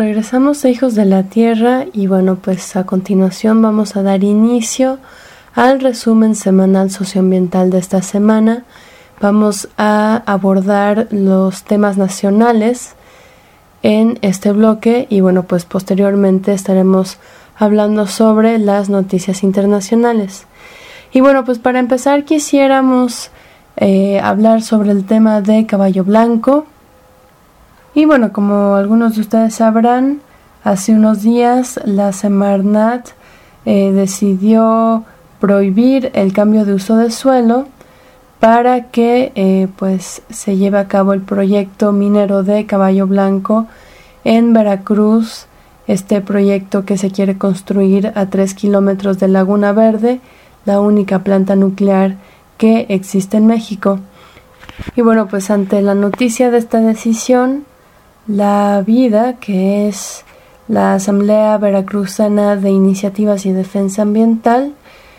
Regresamos a Hijos de la Tierra y bueno, pues a continuación vamos a dar inicio al resumen semanal socioambiental de esta semana. Vamos a abordar los temas nacionales en este bloque y bueno, pues posteriormente estaremos hablando sobre las noticias internacionales. Y bueno, pues para empezar quisiéramos hablar sobre el tema de caballo blanco. Y bueno, como algunos de ustedes sabrán, hace unos días la Semarnat decidió prohibir el cambio de uso de suelo para que pues se lleve a cabo el proyecto minero de caballo blanco en Veracruz, este proyecto que se quiere construir a 3 kilómetros de Laguna Verde, la única planta nuclear que existe en México. Y bueno, pues ante la noticia de esta decisión, La Vida, que es la Asamblea Veracruzana de Iniciativas y Defensa Ambiental,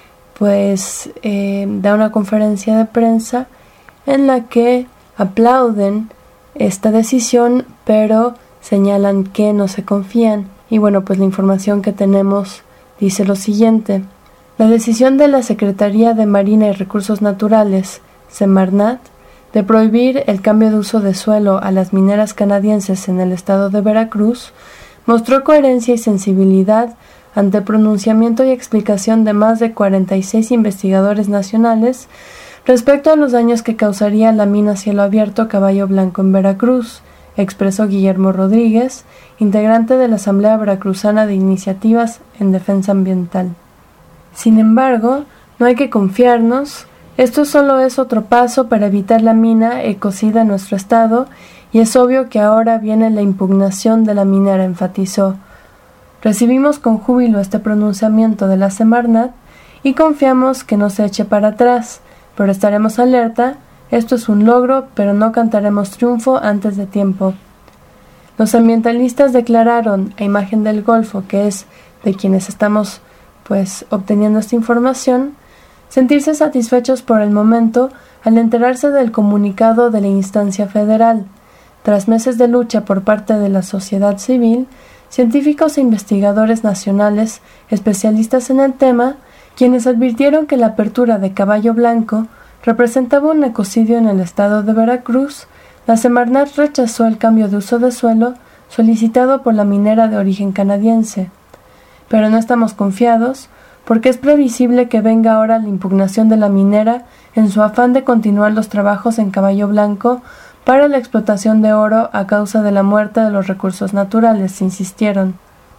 pues da una conferencia de prensa en la que aplauden esta decisión, pero señalan que no se confían. Y bueno, pues la información que tenemos dice lo siguiente: la decisión de la Secretaría de Marina y Recursos Naturales, Semarnat, de prohibir el cambio de uso de suelo a las mineras canadienses en el estado de Veracruz, mostró coherencia y sensibilidad ante el pronunciamiento y explicación de más de 46 investigadores nacionales respecto a los daños que causaría la mina cielo abierto Caballo Blanco en Veracruz, expresó Guillermo Rodríguez, integrante de la Asamblea Veracruzana de Iniciativas en Defensa Ambiental. Sin embargo, no hay que confiarnos. Esto solo es otro paso para evitar la mina ecocida en nuestro estado, y es obvio que ahora viene la impugnación de la minera, enfatizó. Recibimos con júbilo este pronunciamiento de la Semarnat y confiamos que no se eche para atrás, pero estaremos alerta. Esto es un logro, pero no cantaremos triunfo antes de tiempo. Los ambientalistas declararon a Imagen del Golfo, que es de quienes estamos obteniendo esta información, sentirse satisfechos por el momento al enterarse del comunicado de la instancia federal. Tras meses de lucha por parte de la sociedad civil, científicos e investigadores nacionales especialistas en el tema, quienes advirtieron que la apertura de Caballo Blanco representaba un ecocidio en el estado de Veracruz, la Semarnat rechazó el cambio de uso de suelo solicitado por la minera de origen canadiense. Pero no estamos confiados, porque es previsible que venga ahora la impugnación de la minera en su afán de continuar los trabajos en Caballo Blanco para la explotación de oro a causa de la muerte de los recursos naturales, insistieron.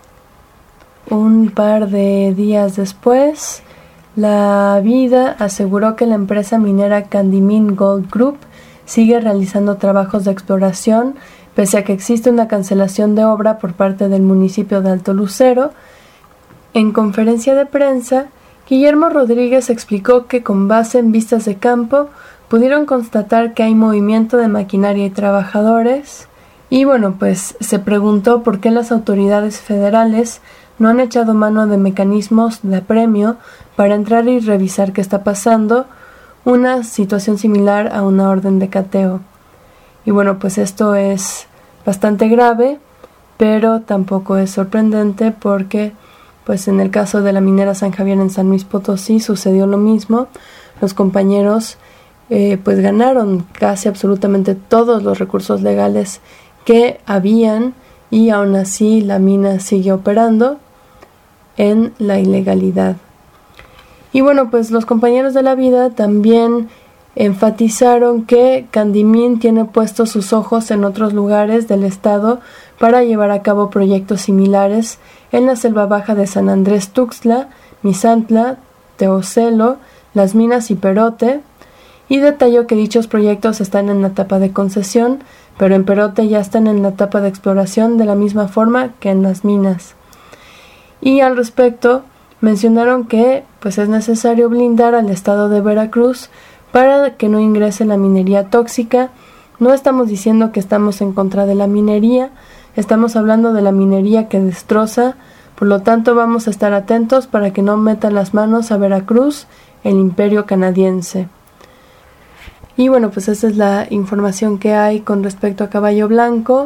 Un par de días después, La Vida aseguró que la empresa minera Candymin Gold Group sigue realizando trabajos de exploración, pese a que existe una cancelación de obra por parte del municipio de Alto Lucero. En conferencia de prensa, Guillermo Rodríguez explicó que con base en vistas de campo pudieron constatar que hay movimiento de maquinaria y trabajadores. Y bueno, pues se preguntó por qué las autoridades federales no han echado mano de mecanismos de apremio para entrar y revisar qué está pasando, una situación similar a una orden de cateo. Y bueno, pues esto es bastante grave, pero tampoco es sorprendente porque pues en el caso de la minera San Javier en San Luis Potosí sucedió lo mismo. Los compañeros pues ganaron casi absolutamente todos los recursos legales que habían, y aún así la mina sigue operando en la ilegalidad. Y bueno, pues los compañeros de La Vida también enfatizaron que Candymin tiene puestos sus ojos en otros lugares del estado para llevar a cabo proyectos similares en la selva baja de San Andrés Tuxtla, Misantla, Teocelo, Las Minas y Perote, y detalló que dichos proyectos están en la etapa de concesión, pero en Perote ya están en la etapa de exploración de la misma forma que en las minas. Y al respecto mencionaron que pues es necesario blindar al estado de Veracruz para que no ingrese la minería tóxica. No estamos diciendo que estamos en contra de la minería, estamos hablando de la minería que destroza, por lo tanto vamos a estar atentos para que no metan las manos a Veracruz, el imperio canadiense. Y bueno, pues esa es la información que hay con respecto a Caballo Blanco.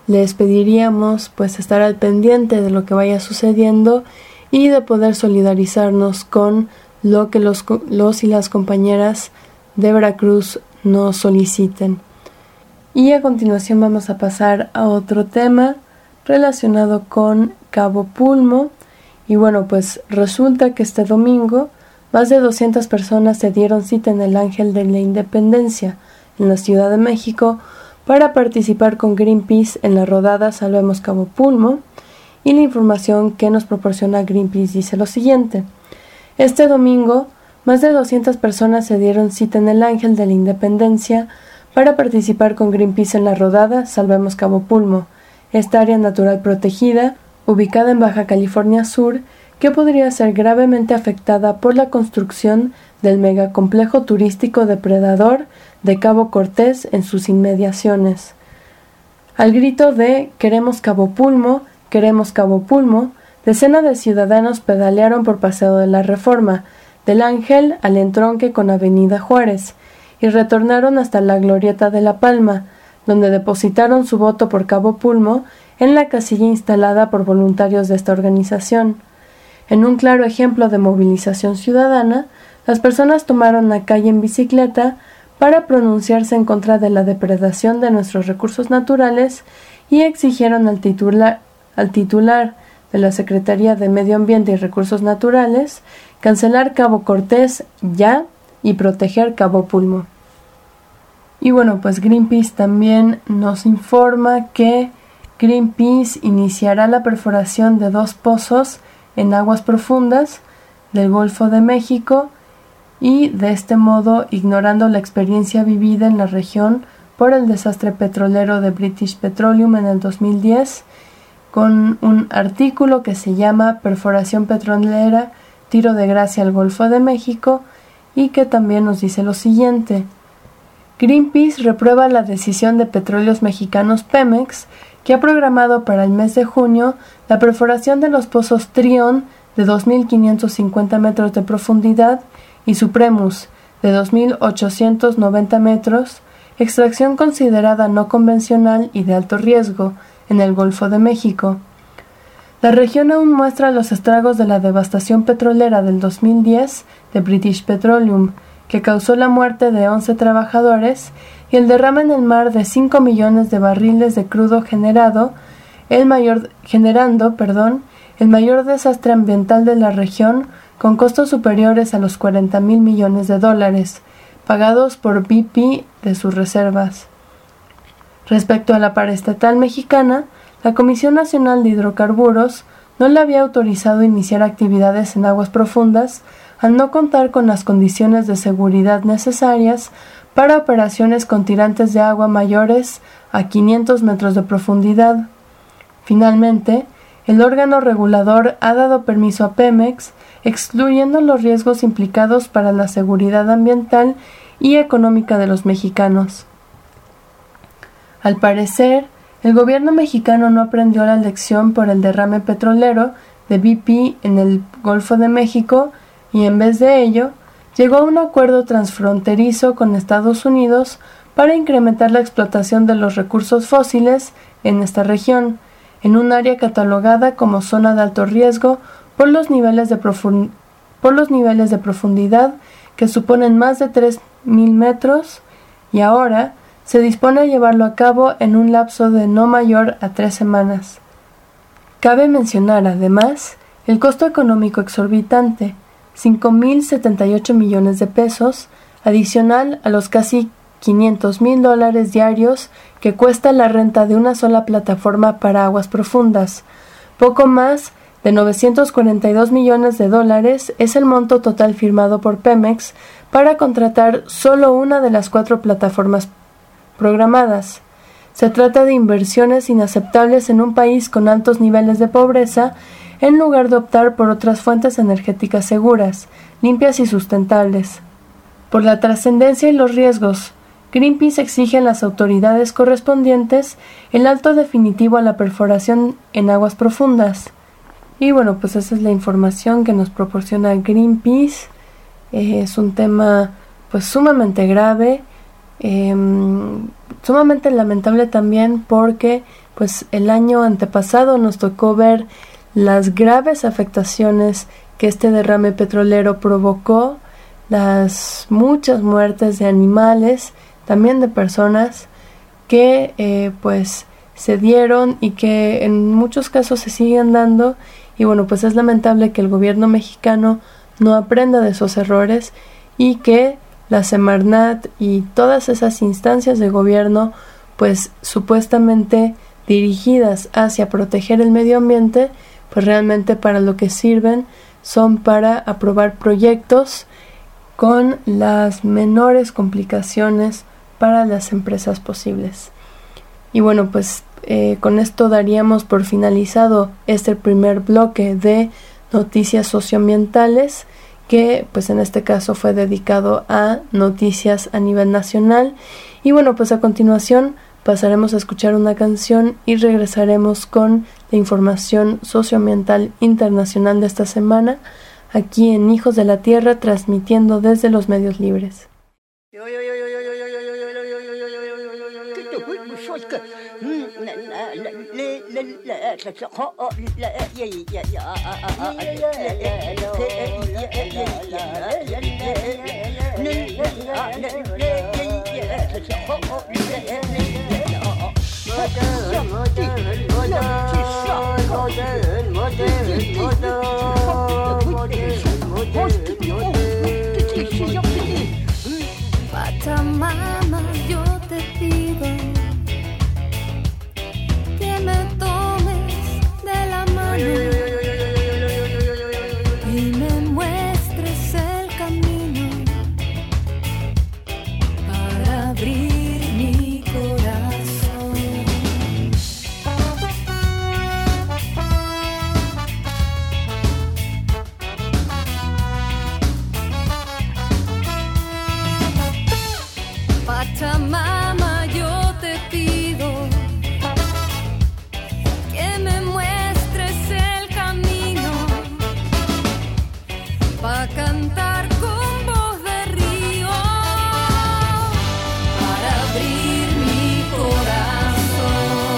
les pediríamos pues estar al pendiente de lo que vaya sucediendo y de poder solidarizarnos con lo que los y las compañeras de Veracruz nos soliciten. Y a continuación vamos a pasar a otro tema relacionado con Cabo Pulmo. Y bueno, pues resulta que este domingo más de 200 personas se dieron cita en el Ángel de la Independencia, en la Ciudad de México, para participar con Greenpeace en la rodada Salvemos Cabo Pulmo. Y la información que nos proporciona Greenpeace dice lo siguiente: este domingo, más de 200 personas se dieron cita en el Ángel de la Independencia para participar con Greenpeace en la rodada Salvemos Cabo Pulmo, esta área natural protegida, ubicada en Baja California Sur, que podría ser gravemente afectada por la construcción del megacomplejo turístico depredador de Cabo Cortés en sus inmediaciones. Al grito de «Queremos Cabo Pulmo, queremos Cabo Pulmo», decenas de ciudadanos pedalearon por Paseo de la Reforma, del Ángel al entronque con Avenida Juárez, y retornaron hasta la Glorieta de La Palma, donde depositaron su voto por Cabo Pulmo en la casilla instalada por voluntarios de esta organización. En un claro ejemplo de movilización ciudadana, las personas tomaron la calle en bicicleta para pronunciarse en contra de la depredación de nuestros recursos naturales y exigieron al titular de la Secretaría de Medio Ambiente y Recursos Naturales cancelar Cabo Cortés ya y proteger Cabo Pulmo. Y bueno, pues Greenpeace también nos informa que Greenpeace iniciará la perforación de 2 pozos en aguas profundas del Golfo de México y de este modo ignorando la experiencia vivida en la región por el desastre petrolero de British Petroleum en el 2010, con un artículo que se llama Perforación petrolera, tiro de gracia al Golfo de México, y que también nos dice lo siguiente: Greenpeace reprueba la decisión de Petróleos Mexicanos Pemex, que ha programado para el mes de junio la perforación de los pozos Trión de 2.550 metros de profundidad y Supremus de 2.890 metros, extracción considerada no convencional y de alto riesgo en el Golfo de México. La región aún muestra los estragos de la devastación petrolera del 2010 de British Petroleum, que causó la muerte de 11 trabajadores y el derrame en el mar de 5 millones de barriles de crudo generando el mayor desastre ambiental de la región, con costos superiores a los $40,000 millones, pagados por BP de sus reservas. Respecto a la paraestatal mexicana, la Comisión Nacional de Hidrocarburos no le había autorizado iniciar actividades en aguas profundas al no contar con las condiciones de seguridad necesarias para operaciones con tirantes de agua mayores a 500 metros de profundidad. Finalmente, el órgano regulador ha dado permiso a Pemex, excluyendo los riesgos implicados para la seguridad ambiental y económica de los mexicanos. Al parecer, el gobierno mexicano no aprendió la lección por el derrame petrolero de BP en el Golfo de México y en vez de ello, llegó a un acuerdo transfronterizo con Estados Unidos para incrementar la explotación de los recursos fósiles en esta región, en un área catalogada como zona de alto riesgo por los niveles de profundidad que suponen más de 3.000 metros, y ahora se dispone a llevarlo a cabo en un lapso de no mayor a 3 semanas. Cabe mencionar, además, el costo económico exorbitante, $5,078 millones de pesos, adicional a los casi $500,000 diarios que cuesta la renta de una sola plataforma para aguas profundas. Poco más de $942 millones es el monto total firmado por Pemex para contratar solo una de las 4 plataformas programadas. Se trata de inversiones inaceptables en un país con altos niveles de pobreza, en lugar de optar por otras fuentes energéticas seguras, limpias y sustentables. Por la trascendencia y los riesgos, Greenpeace exige a las autoridades correspondientes el alto definitivo a la perforación en aguas profundas. Y bueno, pues esa es la información que nos proporciona Greenpeace. Es un tema pues sumamente grave. sumamente lamentable también porque pues el año antepasado nos tocó ver las graves afectaciones que este derrame petrolero provocó, las muchas muertes de animales, también de personas que pues se dieron y que en muchos casos se siguen dando. Y bueno, pues es lamentable que el gobierno mexicano no aprenda de esos errores y que la Semarnat y todas esas instancias de gobierno, pues supuestamente dirigidas hacia proteger el medio ambiente, pues realmente para lo que sirven son para aprobar proyectos con las menores complicaciones para las empresas posibles. Y bueno, pues con esto daríamos por finalizado este primer bloque de noticias socioambientales, que pues en este caso fue dedicado a noticias a nivel nacional. Y bueno, pues a continuación pasaremos a escuchar una canción y regresaremos con la información socioambiental internacional de esta semana, aquí en Hijos de la Tierra, transmitiendo desde los medios libres. Pachamama, yo te pido que me tomes de la mano y me muestres el camino para abrir mi corazón. Pachamama, yo te pido que me muestres el camino para cantar con voz de río, para abrir mi corazón,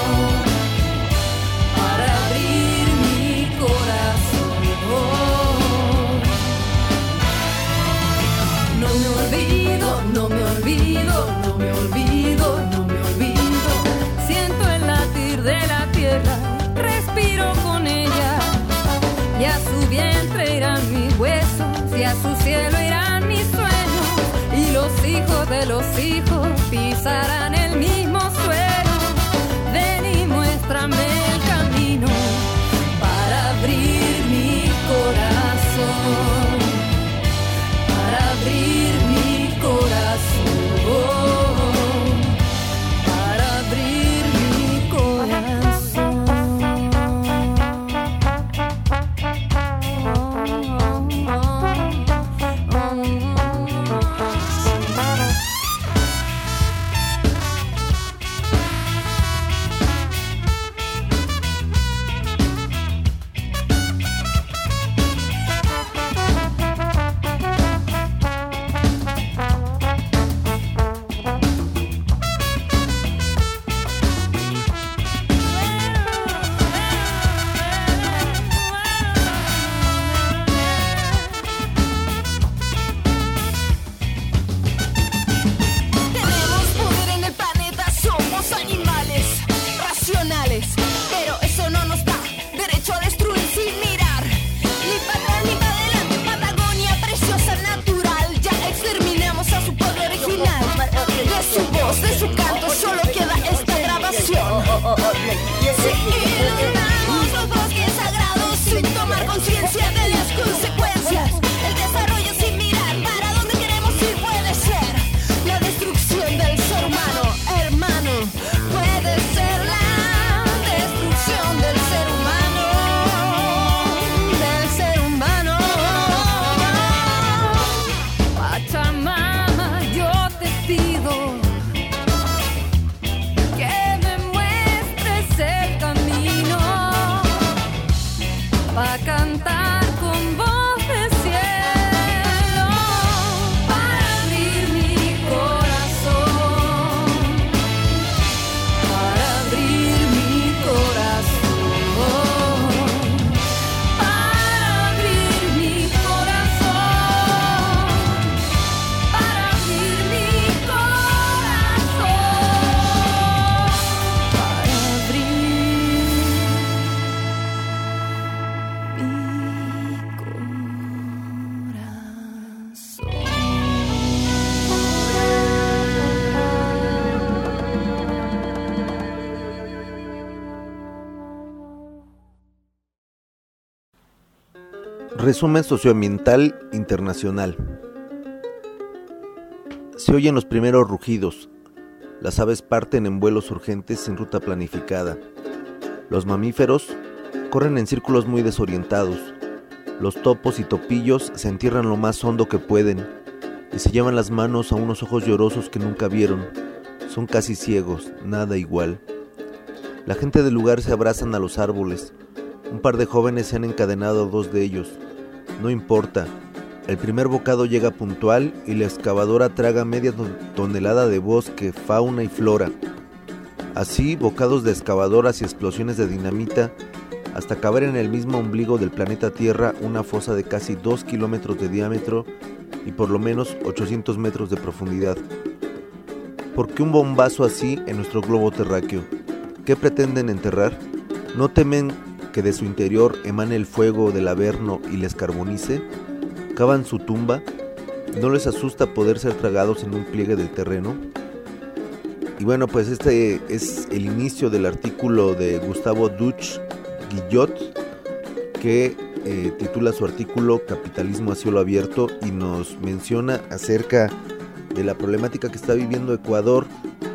para abrir mi corazón. No me olvido, no me olvido, no me olvido, no me olvido. Siento el latir de la tierra, respiro con ella. Y a su vientre irán mis huesos, y a su cielo irán mis sueños. Y los hijos de los hijos pisarán el mismo suelo. Ven y muéstrame el camino para abrir mi corazón, para abrir mi corazón, para abrir mi corazón. Oh, oh, oh, oh. Resumen socioambiental internacional. Se oyen los primeros rugidos. Las aves parten en vuelos urgentes sin ruta planificada. Los mamíferos corren en círculos muy desorientados. Los topos y topillos se entierran lo más hondo que pueden y se llevan las manos a unos ojos llorosos que nunca vieron. Son casi ciegos, nada igual. La gente del lugar se abrazan a los árboles. Un par de jóvenes se han encadenado a dos de ellos. No importa, el primer bocado llega puntual y la excavadora traga media tonelada de bosque, fauna y flora. Así, bocados de excavadoras y explosiones de dinamita hasta caber en el mismo ombligo del planeta Tierra una fosa de casi 2 kilómetros de diámetro y por lo menos 800 metros de profundidad. ¿Por qué un bombazo así en nuestro globo terráqueo? ¿Qué pretenden enterrar? ¿No temen que de su interior emane el fuego del Averno y les carbonice? ¿Cavan su tumba? ¿No les asusta poder ser tragados en un pliegue del terreno? Y bueno, pues este es el inicio del artículo de Gustavo Deutsch-Guillot, que titula su artículo Capitalismo a cielo abierto y nos menciona acerca de la problemática que está viviendo Ecuador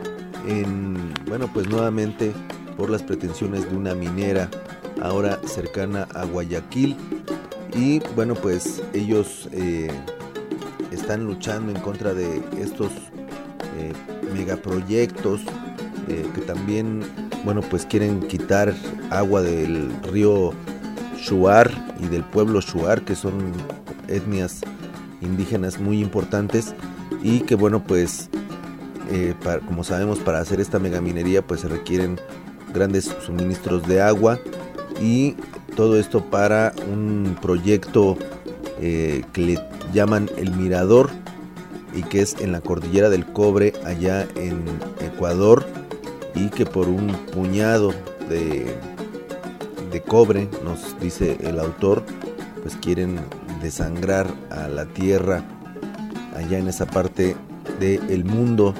pues nuevamente por las pretensiones de una minera ahora cercana a Guayaquil. Y bueno, pues ellos están luchando en contra de estos megaproyectos que también, bueno, pues quieren quitar agua del río Shuar y del pueblo Shuar, que son etnias indígenas muy importantes y que, bueno, pues como sabemos, para hacer esta megaminería pues se requieren grandes suministros de agua, y todo esto para un proyecto que le llaman El Mirador y que es en la cordillera del Cobre allá en Ecuador, y que por un puñado de cobre, nos dice el autor, pues quieren desangrar a la tierra allá en esa parte del mundo.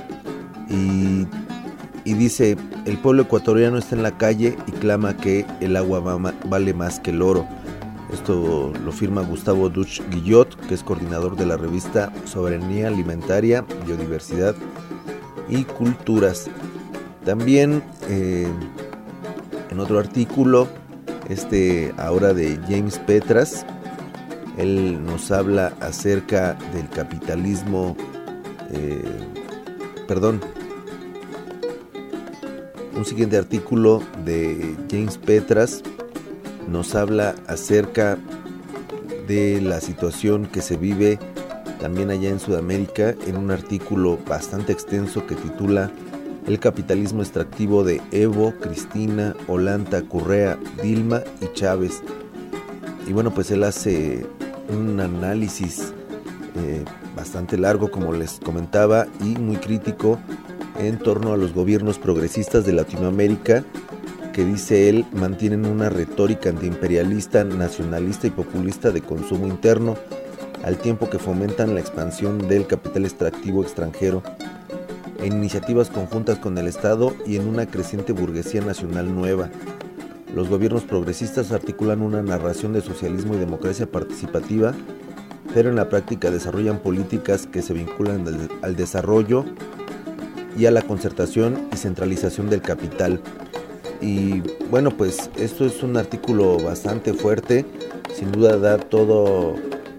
Y dice, el pueblo ecuatoriano está en la calle y clama que el agua vale más que el oro. Esto lo firma Gustavo Deutsch-Guillot, que es coordinador de la revista Soberanía Alimentaria, Biodiversidad y Culturas. También en otro artículo, ahora de James Petras, él nos habla acerca del capitalismo, un siguiente artículo de James Petras nos habla acerca de la situación que se vive también allá en Sudamérica, en un artículo bastante extenso que titula El capitalismo extractivo de Evo, Cristina, Ollanta, Correa, Dilma y Chávez. Y bueno, pues él hace un análisis bastante largo, como les comentaba, y muy crítico en torno a los gobiernos progresistas de Latinoamérica, que dice él mantienen una retórica antiimperialista, nacionalista y populista de consumo interno, al tiempo que fomentan la expansión del capital extractivo extranjero en iniciativas conjuntas con el Estado y en una creciente burguesía nacional nueva. Los gobiernos progresistas articulan una narración de socialismo y democracia participativa, pero en la práctica desarrollan políticas que se vinculan al desarrollo y a la concertación y centralización del capital. Y bueno, pues esto es un artículo bastante fuerte, sin duda da todo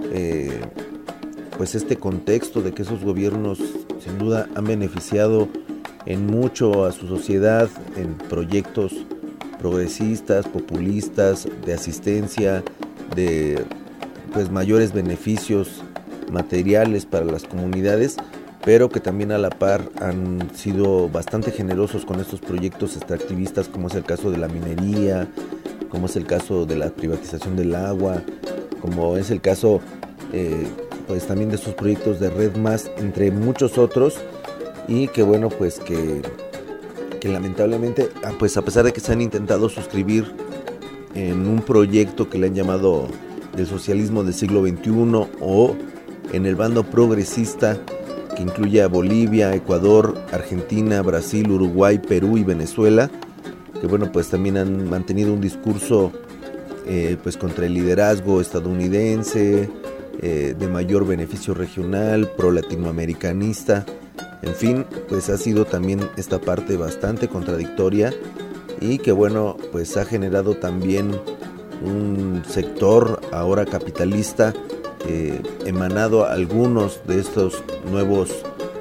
pues este contexto de que esos gobiernos sin duda han beneficiado en mucho a su sociedad en proyectos progresistas, populistas, de asistencia, de pues mayores beneficios materiales para las comunidades, pero que también a la par han sido bastante generosos con estos proyectos extractivistas, como es el caso de la minería, como es el caso de la privatización del agua, como es el caso pues también de estos proyectos de Red Más, entre muchos otros, y que bueno, pues que lamentablemente, pues a pesar de que se han intentado suscribir en un proyecto que le han llamado del socialismo del siglo XXI, o en el bando progresista que incluye a Bolivia, Ecuador, Argentina, Brasil, Uruguay, Perú y Venezuela, que bueno, pues también han mantenido un discurso pues contra el liderazgo estadounidense, de mayor beneficio regional, pro latinoamericanista. En fin, pues ha sido también esta parte bastante contradictoria y que bueno, pues ha generado también un sector ahora capitalista, emanado a algunos de estos nuevos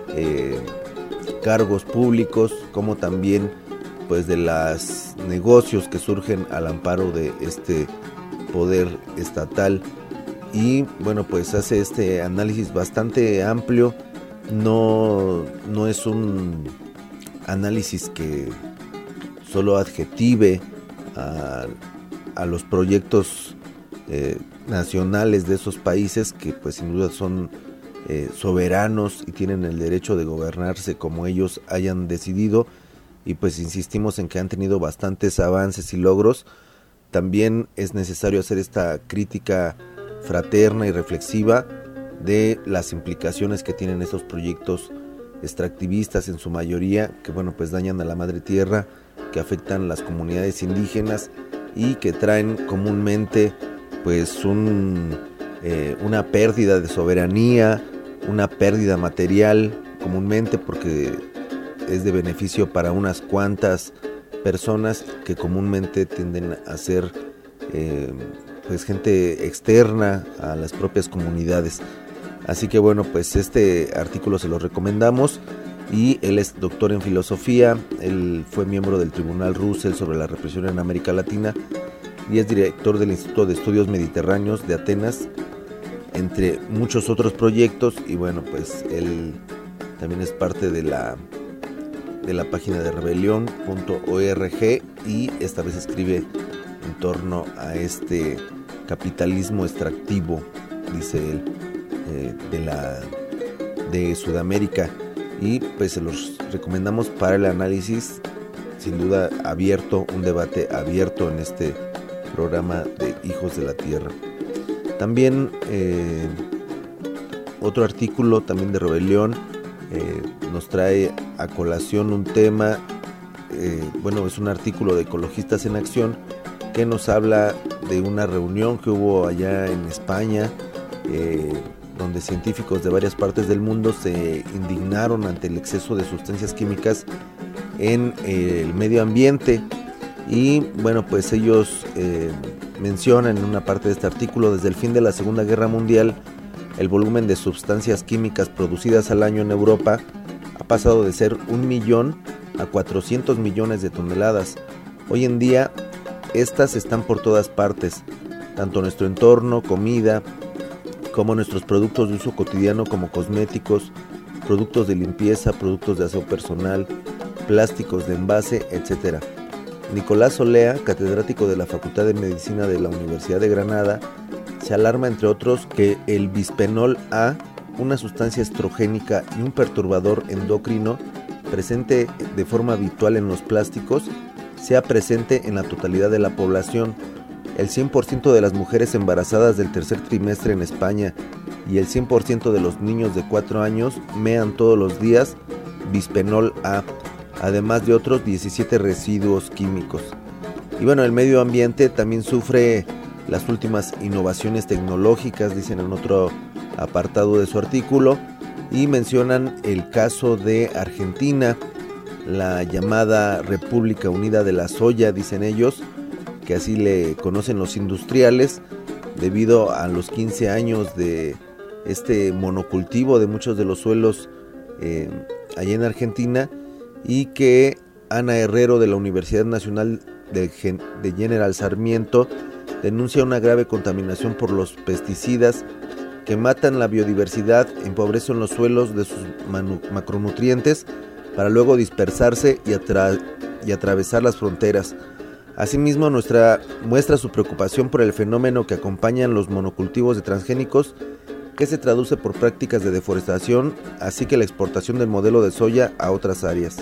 cargos públicos, como también pues de los negocios que surgen al amparo de este poder estatal. Y bueno, pues hace este análisis bastante amplio. No es un análisis que solo adjetive a los proyectos nacionales de esos países, que pues sin duda son soberanos y tienen el derecho de gobernarse como ellos hayan decidido, y pues insistimos en que han tenido bastantes avances y logros. También es necesario hacer esta crítica fraterna y reflexiva de las implicaciones que tienen estos proyectos extractivistas en su mayoría, que bueno, pues dañan a la madre tierra, que afectan a las comunidades indígenas y que traen comúnmente pues una pérdida de soberanía, una pérdida material comúnmente, porque es de beneficio para unas cuantas personas que comúnmente tienden a ser pues gente externa a las propias comunidades. Así que bueno, pues este artículo se lo recomendamos, y él es doctor en filosofía, él fue miembro del Tribunal Russell sobre la represión en América Latina y es director del Instituto de Estudios Mediterráneos de Atenas, entre muchos otros proyectos. Y bueno, pues él también es parte de la página de rebelión.org, y esta vez escribe en torno a este capitalismo extractivo, dice él, de Sudamérica, y pues se los recomendamos para el análisis, sin duda abierto, un debate abierto en este programa de Hijos de la Tierra. También otro artículo también de Rebelión nos trae a colación un tema, bueno, es un artículo de Ecologistas en Acción, que nos habla de una reunión que hubo allá en España, donde científicos de varias partes del mundo se indignaron ante el exceso de sustancias químicas en el medio ambiente. Y bueno, pues ellos mencionan en una parte de este artículo: desde el fin de la Segunda Guerra Mundial, el volumen de sustancias químicas producidas al año en Europa ha pasado de ser 1 millón a 400 millones de toneladas. Hoy en día estas están por todas partes, tanto nuestro entorno, comida, como nuestros productos de uso cotidiano, como cosméticos, productos de limpieza, productos de aseo personal, plásticos de envase, etc. Nicolás Olea, catedrático de la Facultad de Medicina de la Universidad de Granada, se alarma, entre otros, que el bisfenol A, una sustancia estrogénica y un perturbador endocrino presente de forma habitual en los plásticos, sea presente en la totalidad de la población. El 100% de las mujeres embarazadas del tercer trimestre en España y el 100% de los niños de 4 años mean todos los días bisfenol A, además de otros 17 residuos químicos. Y bueno, el medio ambiente también sufre las últimas innovaciones tecnológicas, dicen en otro apartado de su artículo, y mencionan el caso de Argentina, la llamada República Unida de la Soya, dicen ellos, que así le conocen los industriales, debido a los 15 años de este monocultivo de muchos de los suelos allá en Argentina, y que Ana Herrero, de la Universidad Nacional de General Sarmiento, denuncia una grave contaminación por los pesticidas que matan la biodiversidad, empobrecen los suelos de sus macronutrientes para luego dispersarse y atravesar las fronteras. Asimismo, muestra su preocupación por el fenómeno que acompañan los monocultivos de transgénicos, que se traduce por prácticas de deforestación, así que la exportación del modelo de soya a otras áreas.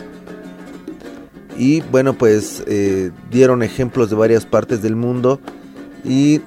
Y bueno, pues dieron ejemplos de varias partes del mundo, y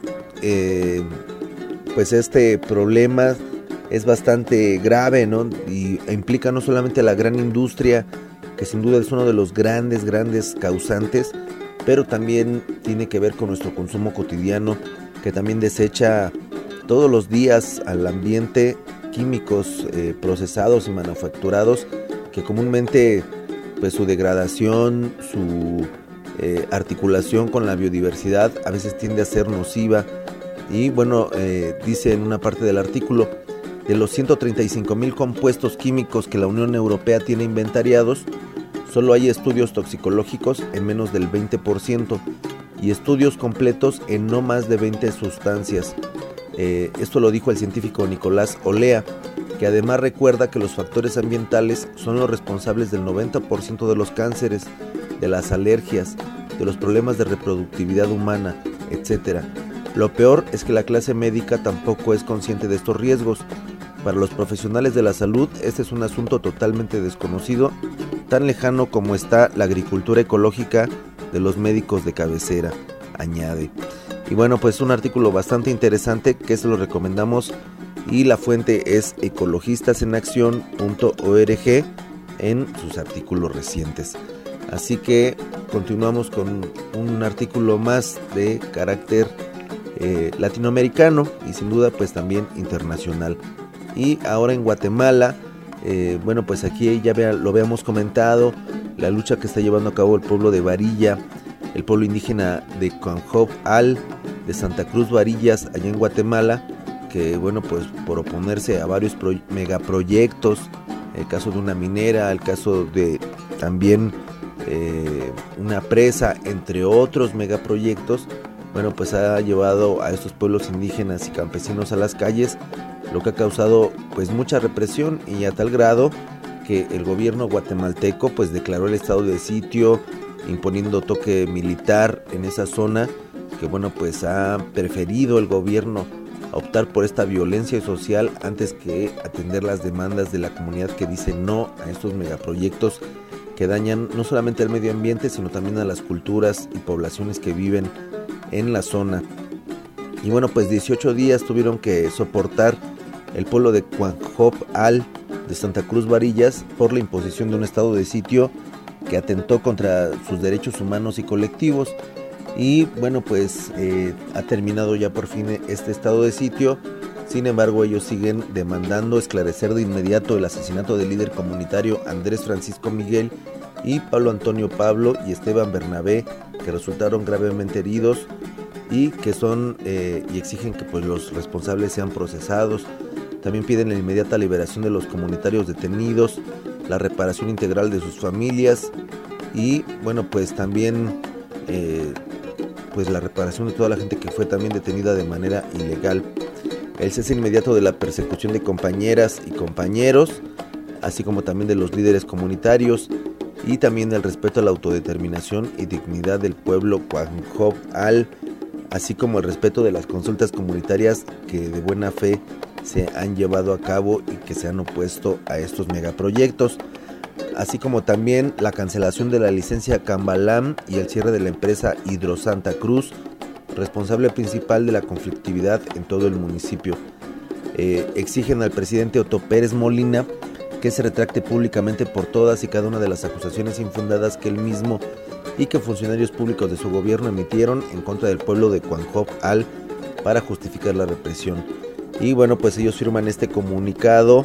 pues este problema es bastante grave, ¿no? Y implica no solamente a la gran industria, que sin duda es uno de los grandes causantes, pero también tiene que ver con nuestro consumo cotidiano, que también desecha todos los días al ambiente químicos procesados y manufacturados, que comúnmente pues su degradación, su articulación con la biodiversidad a veces tiende a ser nociva. Y bueno, dice en una parte del artículo, de los 135,000 compuestos químicos que la Unión Europea tiene inventariados, solo hay estudios toxicológicos en menos del 20% y estudios completos en no más de 20 sustancias. Esto lo dijo el científico Nicolás Olea, que además recuerda que los factores ambientales son los responsables del 90% de los cánceres, de las alergias, de los problemas de reproductividad humana, etc. Lo peor es que la clase médica tampoco es consciente de estos riesgos. Para los profesionales de la salud, este es un asunto totalmente desconocido, tan lejano como está la agricultura ecológica de los médicos de cabecera, añade. Y bueno, pues un artículo bastante interesante que se lo recomendamos, y la fuente es ecologistasenaccion.org en sus artículos recientes. Así que continuamos con un artículo más de carácter latinoamericano y sin duda pues también internacional. Y ahora en Guatemala, bueno, pues aquí ya lo habíamos comentado, la lucha que está llevando a cabo el pueblo de Varilla, el pueblo indígena de Cuanjop-Al, de Santa Cruz Varillas, allá en Guatemala, que bueno, pues por oponerse a varios megaproyectos, el caso de una minera, el caso de también una presa, entre otros megaproyectos, bueno, pues ha llevado a estos pueblos indígenas y campesinos a las calles, lo que ha causado pues mucha represión, y a tal grado que el gobierno guatemalteco pues declaró el estado de sitio, imponiendo toque militar en esa zona, que bueno, pues ha preferido el gobierno optar por esta violencia social antes que atender las demandas de la comunidad, que dice no a estos megaproyectos que dañan no solamente al medio ambiente, sino también a las culturas y poblaciones que viven en la zona. Y bueno, pues 18 días tuvieron que soportar el pueblo de Cuanjop-Al de Santa Cruz Varillas por la imposición de un estado de sitio que atentó contra sus derechos humanos y colectivos. Y bueno, pues ha terminado ya por fin este estado de sitio. Sin embargo, ellos siguen demandando esclarecer de inmediato el asesinato del líder comunitario Andrés Francisco Miguel y Pablo Antonio Pablo y Esteban Bernabé, que resultaron gravemente heridos, y que son y exigen que pues los responsables sean procesados. También piden la inmediata liberación de los comunitarios detenidos, la reparación integral de sus familias y bueno, pues también pues la reparación de toda la gente que fue también detenida de manera ilegal. El cese inmediato de la persecución de compañeras y compañeros, así como también de los líderes comunitarios, y también el respeto a la autodeterminación y dignidad del pueblo Cuanjop-Al, así como el respeto de las consultas comunitarias que de buena fe se han llevado a cabo y que se han opuesto a estos megaproyectos, así como también la cancelación de la licencia Cambalam y el cierre de la empresa Hidrosanta Cruz, responsable principal de la conflictividad en todo el municipio. Exigen al presidente Otto Pérez Molina que se retracte públicamente por todas y cada una de las acusaciones infundadas que él mismo y que funcionarios públicos de su gobierno emitieron en contra del pueblo de Cuanjop-Al para justificar la represión. Y bueno, pues ellos firman este comunicado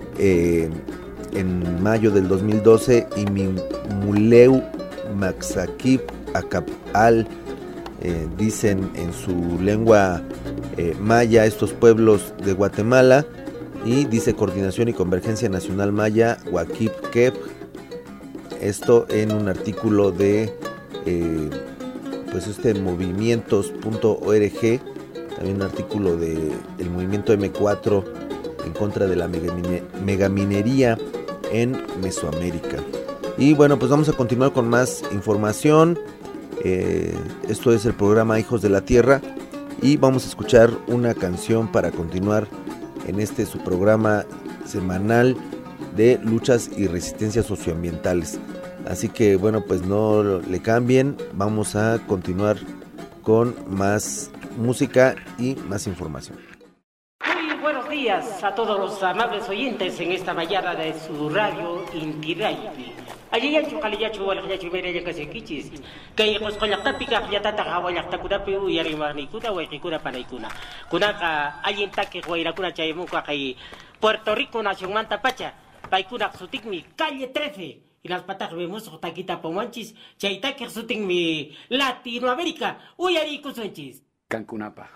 en mayo del 2012 y Mimuleu Maxakip Acapal, dicen en su lengua maya estos pueblos de Guatemala, y dice Coordinación y Convergencia Nacional Maya Huakip Kep, esto en un artículo de pues movimientos.org, también un artículo de el movimiento M4 en contra de la megaminería en Mesoamérica. Y bueno, pues vamos a continuar con más información. Esto es el programa Hijos de la Tierra y vamos a escuchar una canción para continuar en su programa semanal de luchas y resistencias socioambientales. Así que bueno, pues no le cambien, vamos a continuar con más música y más información. Muy buenos días a todos los amables oyentes en esta mañana de su radio Inti Raymi. Aliyachu kaliyachu walaqyachu mereya kasikichis. Kay qusqallaqtapi kaqllatata hawallaqtakunapi uyarimarniykuna wayqikuna panaykuna. Kunaqa allintakiq wayrakuna chaymunqa kay Puerto Rico nacionmanta pacha. Paykunaq sutikmi calle 13. Inaspataq vimusqa taquita pomanchis. Chaytakiq sutinmi Latinoamérica uyariykusunchis. Cancunapaq.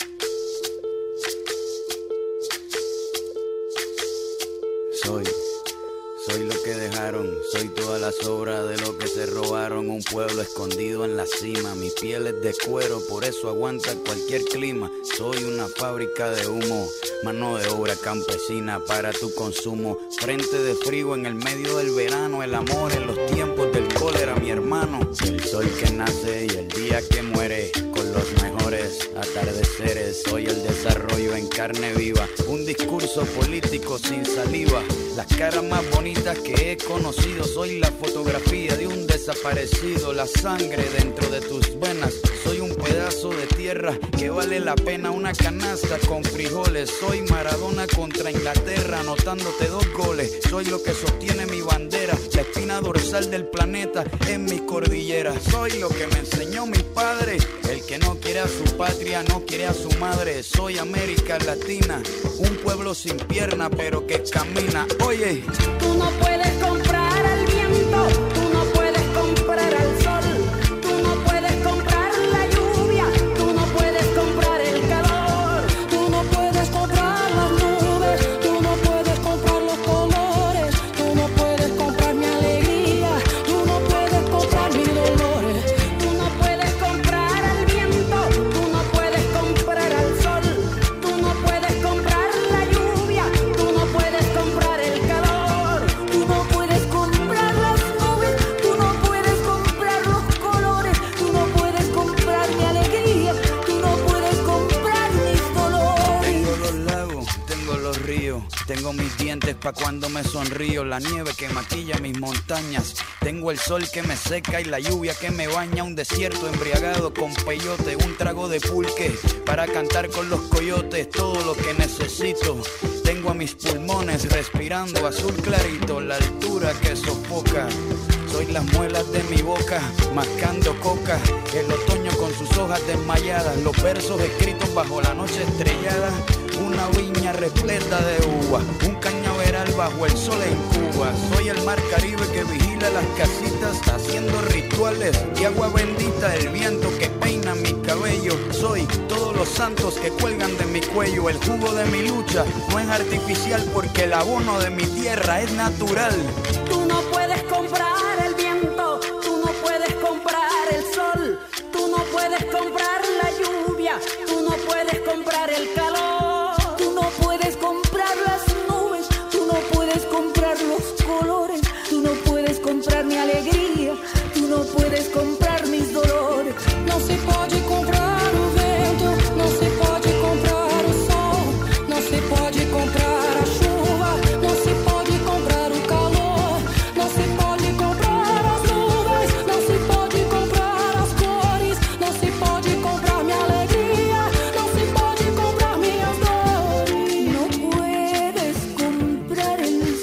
Soy lo que dejaron, soy toda la sobra de lo que se robaron. Un pueblo escondido en la cima, mi piel es de cuero, por eso aguanta cualquier clima. Soy una fábrica de humo, mano de obra campesina para tu consumo. Frente de frío en el medio del verano, el amor en los tiempos del cólera, mi hermano. El sol que nace y el día que muere, con los mejores atardeceres. Soy el desarrollo en carne viva, un discurso político sin saliva. Las caras más bonitas que he conocido, soy la fotografía de un desaparecido. La sangre dentro de tus venas, soy un pedazo de tierra que vale la pena una canasta con frijoles. Soy Maradona contra Inglaterra, anotándote 2 goles. Soy lo que sostiene mi bandera, la espina dorsal del planeta en mi cordillera. Soy lo que me enseñó mi padre, el que no quiere a su patria, no quiere a su madre. Soy América Latina, un pueblo sin pierna pero que camina. Oye, Tú no puedes comprar al viento, tú no puedes comprar al sol, tú no puedes comprar la lluvia, tú no puedes comprar el calor, tú no puedes comprar las nubes, tú no puedes comprar los colores, tú no puedes comprar mi alegría, tú no puedes comprar mis dolores, tú no puedes comprar al viento, tú no puedes comprar al sol, tú no puedes comprar la lluvia, tú no puedes comprar el calor. Tú no puedes comprar las nubes, tú no puedes comprar los colores, tú no puedes comprar mi alegría, tú no puedes comprar mis dolores. tengo los lagos, tengo los ríos, tengo mis dientes pa' cuando me sonrío, la nieve que maquilla mis montañas, tengo el sol que me seca y la lluvia que me baña, un desierto embriagado con peyote, un trago de pulque para cantar con los coyotes, todo lo que necesito. Tengo a mis pulmones respirando azul clarito, la altura que sofoca. Soy las muelas de mi boca, mascando coca. El otoño con sus hojas desmayadas, los versos escritos bajo la noche estrellada. Una viña repleta de uva, un cañaveral bajo el sol en Cuba. Soy el mar Caribe que vigila las casitas, haciendo rituales de agua bendita. El viento que peina mi cabello. Soy todos los santos que cuelgan de mi cuello. El jugo de mi lucha no es artificial porque el abono de mi tierra es natural. Tú no puedes comprar el viento, tú no puedes comprar el sol, tú no puedes comprar la lluvia, tú no puedes comprar el calor, tú no puedes comprar las nubes, tú no puedes comprar los colores, tú no puedes comprar mi alegría, tú no puedes comprar mis dolores. No se pode comprar o vento, no se pode comprar o sol, no se pode comprar a chuva, no se pode comprar o calor, no se pode comprar as nuvens, no se pode comprar as cores, no se pode comprar minha alegria, no se pode comprar minhas dores. No puedes comprar el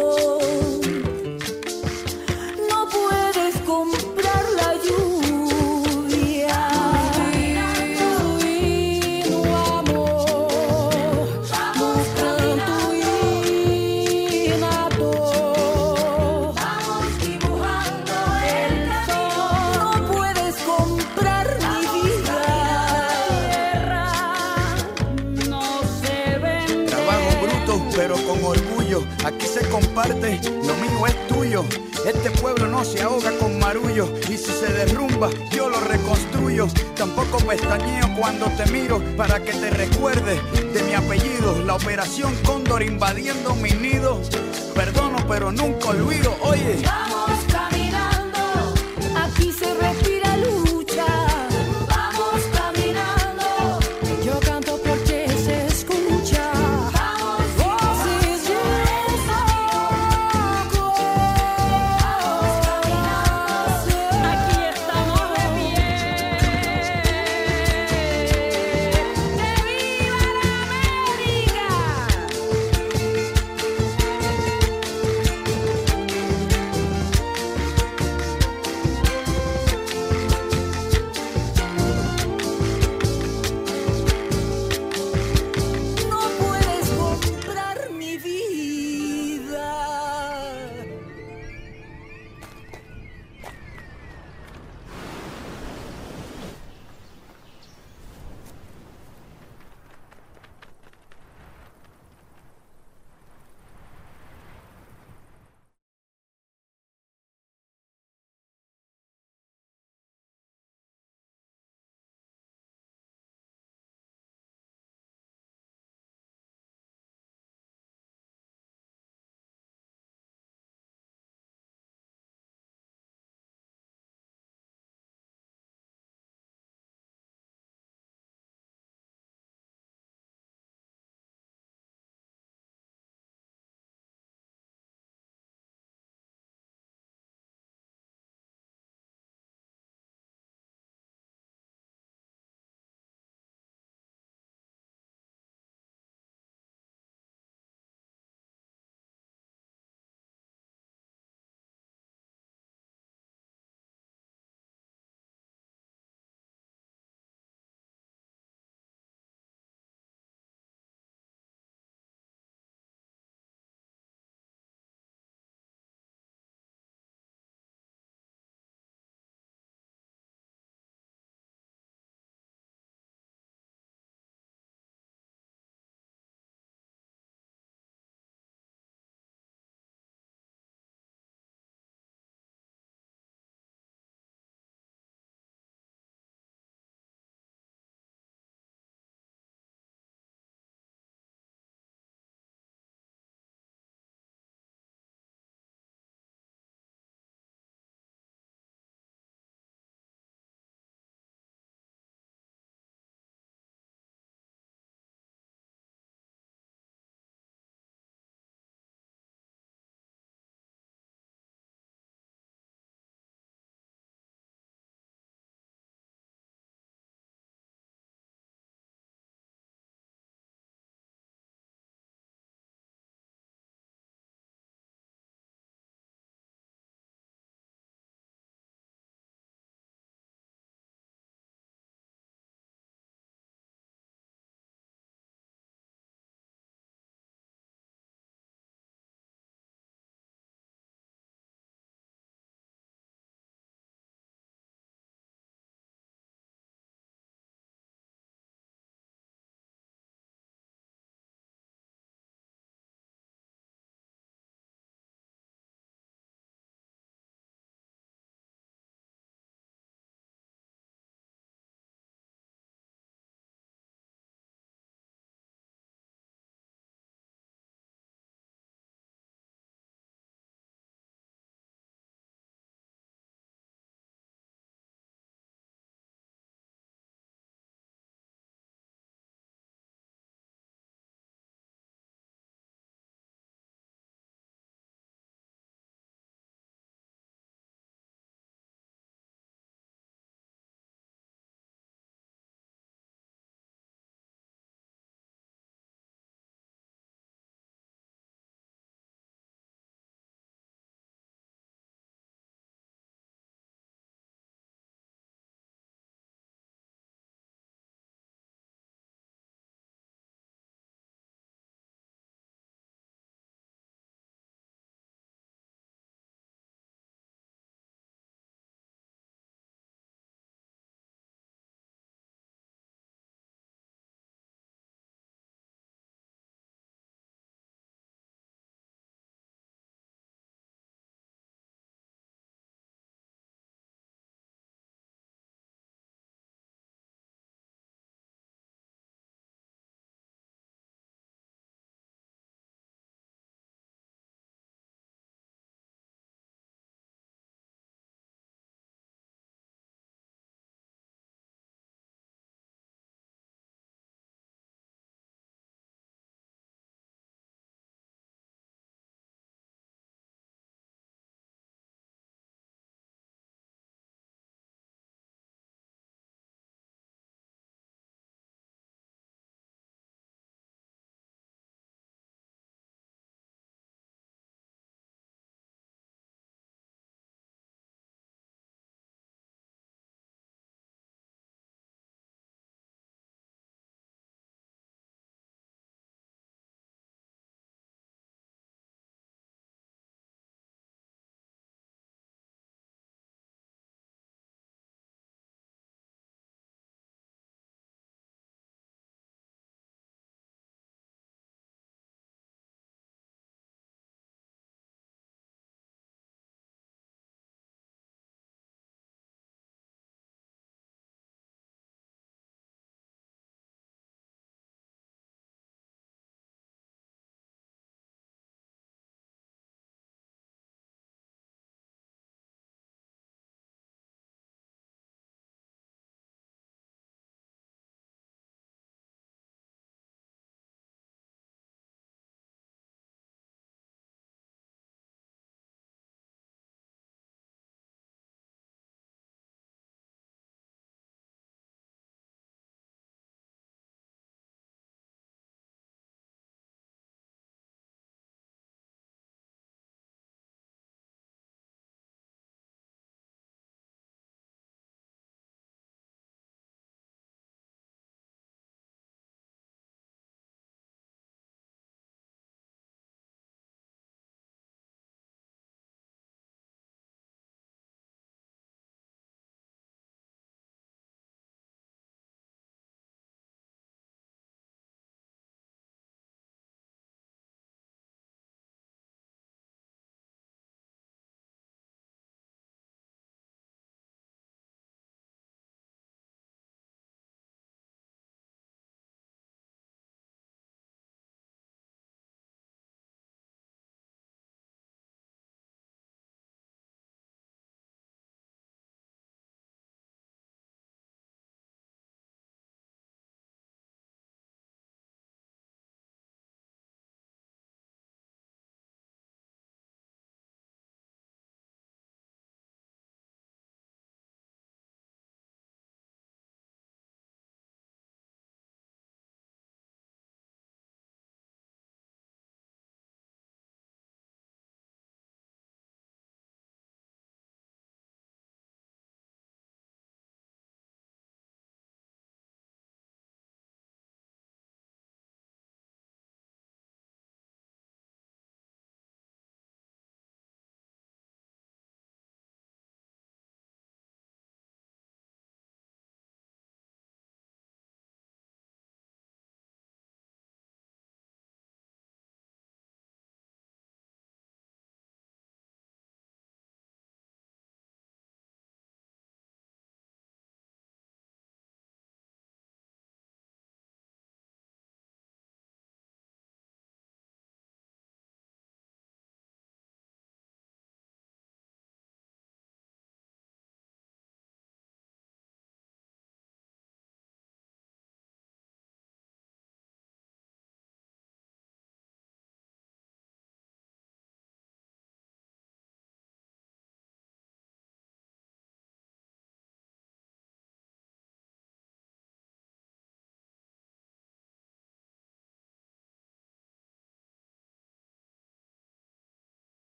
sol, no puedes comprar la lluvia. Y no amor, nos canto y nado. Vamos dibujando el sol. No puedes comprar mi vida. No se vende. Trabajo bruto, pero con orgullo. Aquí se comparte, lo mío es tuyo. Este pueblo no se ahoga con marullo. Y si se derrumba, yo lo reconstruyo. Tampoco pestañeo cuando te miro para que te recuerdes de mi apellido. La operación Cóndor invadiendo mi nido. Perdono, pero nunca olvido. Oye, Vamos caminando, aquí se respira lucha. Vamos caminando, yo canto porque se escucha. Vamos voces de desahogo. Vamos caminando, aquí estamos de pie. ¡Que viva la América!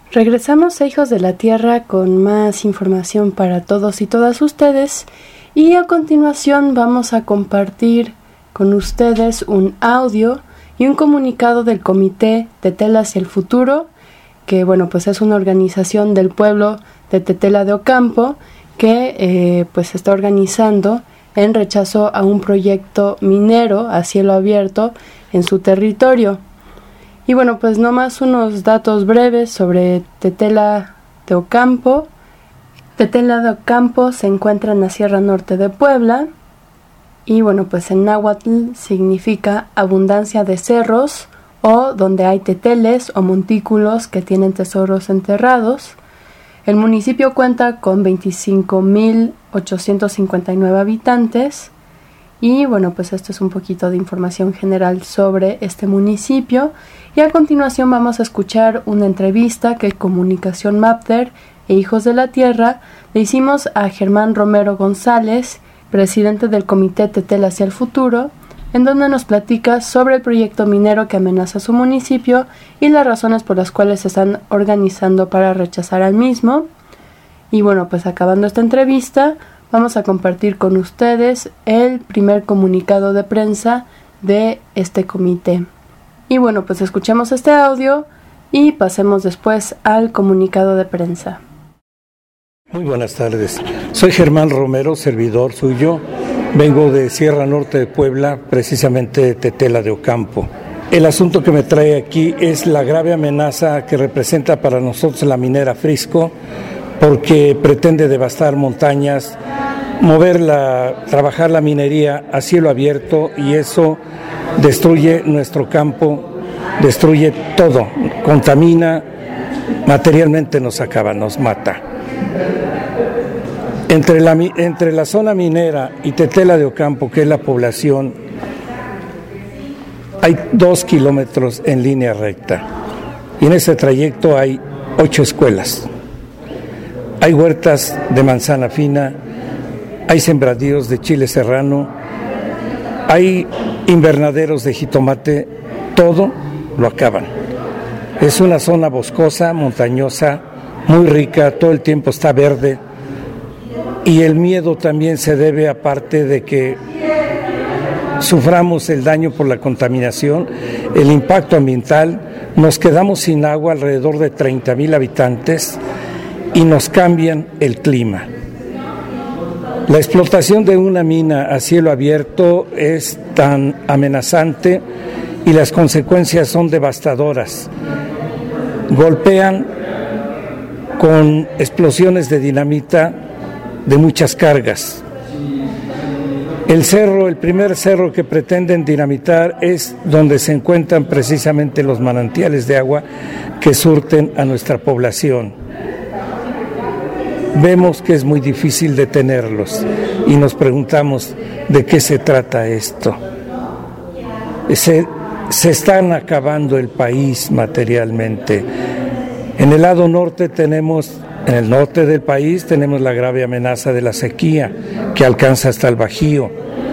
Regresamos a Hijos de la Tierra con más información para todos y todas ustedes, y a continuación vamos a compartir con ustedes un audio y un comunicado del Comité Tetela hacia el Futuro, que pues es una organización del pueblo de Tetela de Ocampo que pues está organizando en rechazo a un proyecto minero a cielo abierto en su territorio. Y pues nomás unos datos breves sobre Tetela de Ocampo. Tetela de Ocampo se encuentra en la Sierra Norte de Puebla y pues en náhuatl significa abundancia de cerros o donde hay teteles o montículos que tienen tesoros enterrados. El municipio cuenta con 25.859 habitantes. Y esto es un poquito de información general sobre este municipio. Y a continuación vamos a escuchar una entrevista que Comunicación Mapter e Hijos de la Tierra le hicimos a Germán Romero González, presidente del Comité Tetela hacia el Futuro, en donde nos platica sobre el proyecto minero que amenaza su municipio y las razones por las cuales se están organizando para rechazar al mismo. Y acabando esta entrevista, vamos a compartir con ustedes el primer comunicado de prensa de este comité. Y escuchemos este audio y pasemos después al comunicado de prensa. Muy buenas tardes. Soy Germán Romero, servidor suyo. Vengo de Sierra Norte de Puebla, precisamente de Tetela de Ocampo. El asunto que me trae aquí es la grave amenaza que representa para nosotros la minera Frisco, porque pretende devastar montañas, trabajar la minería a cielo abierto, y eso destruye nuestro campo, destruye todo, contamina, materialmente nos acaba, nos mata. Entre la zona minera y Tetela de Ocampo, que es la población, hay 2 kilómetros en línea recta, y en ese trayecto hay 8 escuelas. Hay huertas de manzana fina, hay sembradíos de chile serrano, hay invernaderos de jitomate, todo lo acaban. Es una zona boscosa, montañosa, muy rica, todo el tiempo está verde, y el miedo también se debe, aparte de que suframos el daño por la contaminación, el impacto ambiental. Nos quedamos sin agua, alrededor de 30,000 habitantes, y nos cambian el clima. La explotación de una mina a cielo abierto es tan amenazante y las consecuencias son devastadoras. Golpean con explosiones de dinamita de muchas cargas. El primer cerro que pretenden dinamitar es donde se encuentran precisamente los manantiales de agua que surten a nuestra población. Vemos que es muy difícil detenerlos y nos preguntamos de qué se trata esto. Se están acabando el país materialmente. En el lado norte en el norte del país tenemos la grave amenaza de la sequía que alcanza hasta el Bajío.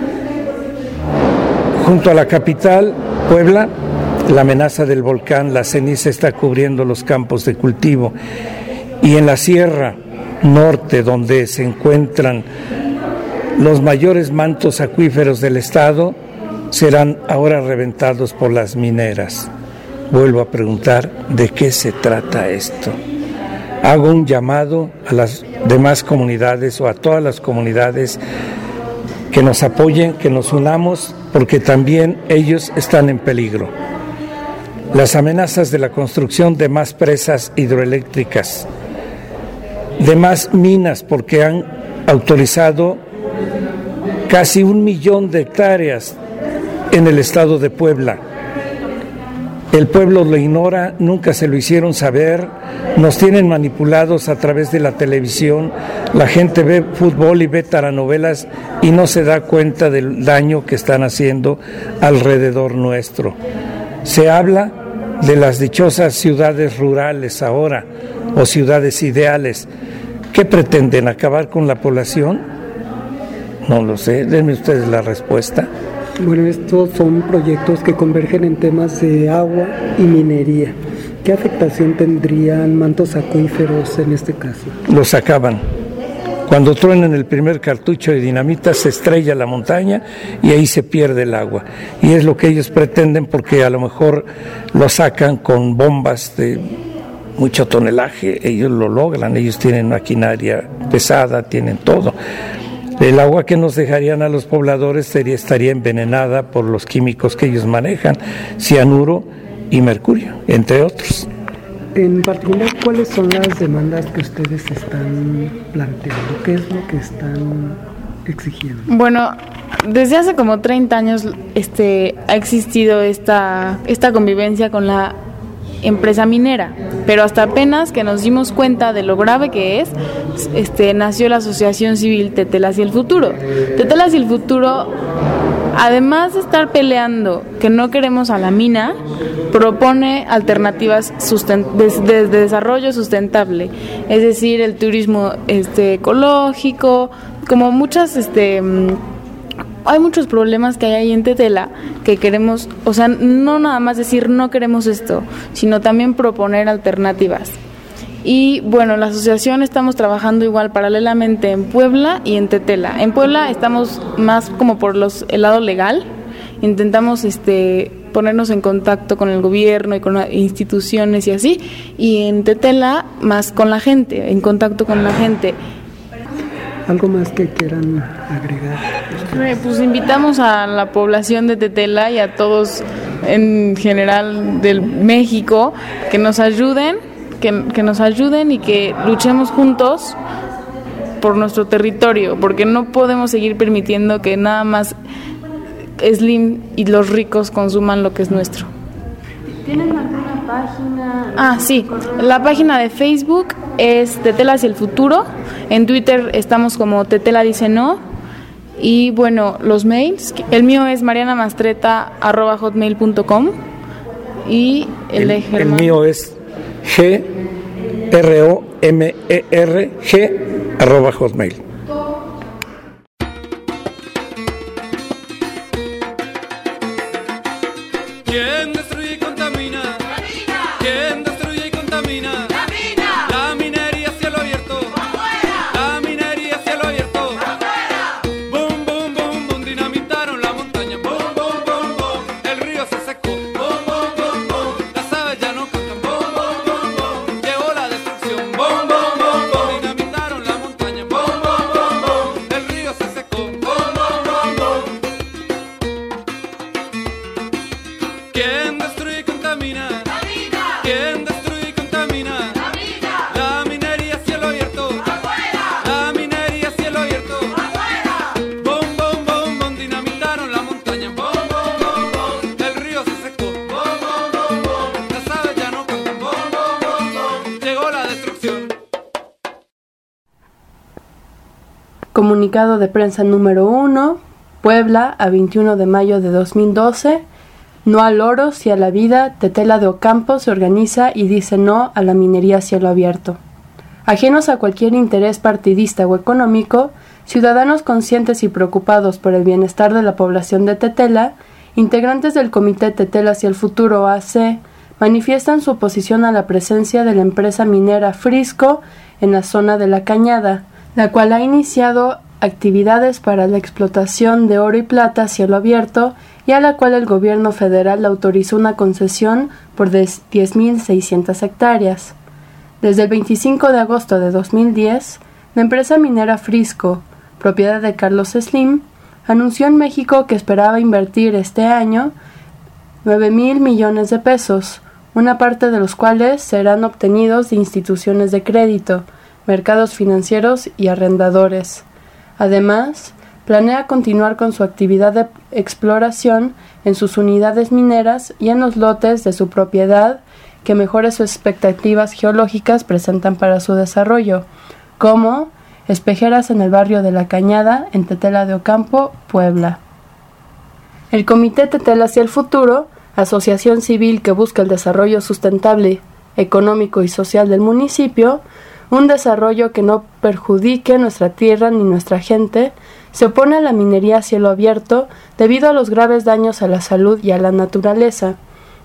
Junto a la capital, Puebla, la amenaza del volcán, la ceniza está cubriendo los campos de cultivo. Y en la Sierra Norte, donde se encuentran los mayores mantos acuíferos del estado, serán ahora reventados por las mineras. Vuelvo a preguntar, ¿de qué se trata esto? Hago un llamado a las demás comunidades o a todas las comunidades que nos apoyen, que nos unamos, porque también ellos están en peligro. Las amenazas de la construcción de más presas hidroeléctricas, de más minas, porque han autorizado casi 1 millón de hectáreas en el estado de Puebla. El pueblo lo ignora, nunca se lo hicieron saber, nos tienen manipulados a través de la televisión, la gente ve fútbol y ve telenovelas y no se da cuenta del daño que están haciendo alrededor nuestro. Se habla de las dichosas ciudades rurales ahora, o ciudades ideales. ¿Qué pretenden? ¿Acabar con la población? No lo sé, denme ustedes la respuesta. Bueno, estos son proyectos que convergen en temas de agua y minería. ¿Qué afectación tendrían mantos acuíferos en este caso? Los sacaban. Cuando truenan el primer cartucho de dinamita se estrella la montaña y ahí se pierde el agua. Y es lo que ellos pretenden, porque a lo mejor lo sacan con bombas de mucho tonelaje. Ellos lo logran, ellos tienen maquinaria pesada, tienen todo. El agua que nos dejarían a los pobladores estaría envenenada por los químicos que ellos manejan, cianuro y mercurio, entre otros. En particular, ¿cuáles son las demandas que ustedes están planteando? ¿Qué es lo que están exigiendo? Bueno, desde hace como 30 años ha existido esta convivencia con la empresa minera, pero hasta apenas que nos dimos cuenta de lo grave que es, nació la asociación civil Tetelas y el Futuro. Tetelas y el Futuro, además de estar peleando que no queremos a la mina, propone alternativas de desarrollo sustentable, es decir, el turismo ecológico, como muchas hay muchos problemas que hay ahí en Tetela que queremos, o sea, no nada más decir no queremos esto, sino también proponer alternativas. Y bueno, la asociación estamos trabajando igual paralelamente en Puebla y en Tetela. En Puebla estamos más como por el lado legal, intentamos ponernos en contacto con el gobierno y con las instituciones y así, y en Tetela más con la gente, en contacto con la gente. ¿Algo más que quieran agregar? Pues invitamos a la población de Tetela y a todos en general del México que nos ayuden, que nos ayuden y que luchemos juntos por nuestro territorio, porque no podemos seguir permitiendo que nada más Slim y los ricos consuman lo que es nuestro. ¿Tienen alguna página? Sí, la página de Facebook es Tetelas y el Futuro, en Twitter estamos como Tetela dice no, y bueno, los mails, el mío es marianamastreta@hotmail.com y el de Germán. El mío es gromerg@hotmail. ¿Quién destruye y contamina? La mina. ¿Quién destruye y contamina? La mina. La minería a cielo abierto. ¡Afuera! La minería a cielo abierto. ¡Afuera! Boom, boom, boom, boom, dinamitaron la montaña. Boom, boom, boom, boom, el río se secó. Boom, boom, boom, boom, las aves ya no cantan. Boom, boom, boom, boom, llegó la destrucción. Boom, boom, boom, boom, dinamitaron la montaña. Boom, boom, boom, boom, el río se secó. Boom, boom, boom, boom. ¿Quién destruye y contamina? La mina. ¿Quién destruye y contamina? La mina. La minería a cielo abierto. ¡Afuera! La minería a cielo abierto. ¡Afuera! Boom, boom, boom, boom, dinamitaron la montaña. Boom, boom, boom, boom, el río se secó. Boom, boom, boom, boom, las aves ya no cantan. Boom, boom, boom, boom, llegó la destrucción. Comunicado de prensa número 1, Puebla, a 21 de mayo de 2012. No al oro, sí a la vida. Tetela de Ocampo se organiza y dice no a la minería a cielo abierto. Ajenos a cualquier interés partidista o económico, ciudadanos conscientes y preocupados por el bienestar de la población de Tetela, integrantes del Comité Tetelas y el Futuro AC, manifiestan su oposición a la presencia de la empresa minera Frisco en la zona de La Cañada, la cual ha iniciado actividades para la explotación de oro y plata a cielo abierto y a la cual el gobierno federal autorizó una concesión por 10.600 hectáreas. Desde el 25 de agosto de 2010, la empresa minera Frisco, propiedad de Carlos Slim, anunció en México que esperaba invertir este año 9,000 millones de pesos, una parte de los cuales serán obtenidos de instituciones de crédito, mercados financieros y arrendadores. Además, planea continuar con su actividad de exploración en sus unidades mineras y en los lotes de su propiedad que mejores expectativas geológicas presentan para su desarrollo, como Espejeras en el barrio de La Cañada, en Tetela de Ocampo, Puebla. El Comité Tetelas y el Futuro, asociación civil que busca el desarrollo sustentable, económico y social del municipio, un desarrollo que no perjudique nuestra tierra ni nuestra gente, se opone a la minería a cielo abierto debido a los graves daños a la salud y a la naturaleza,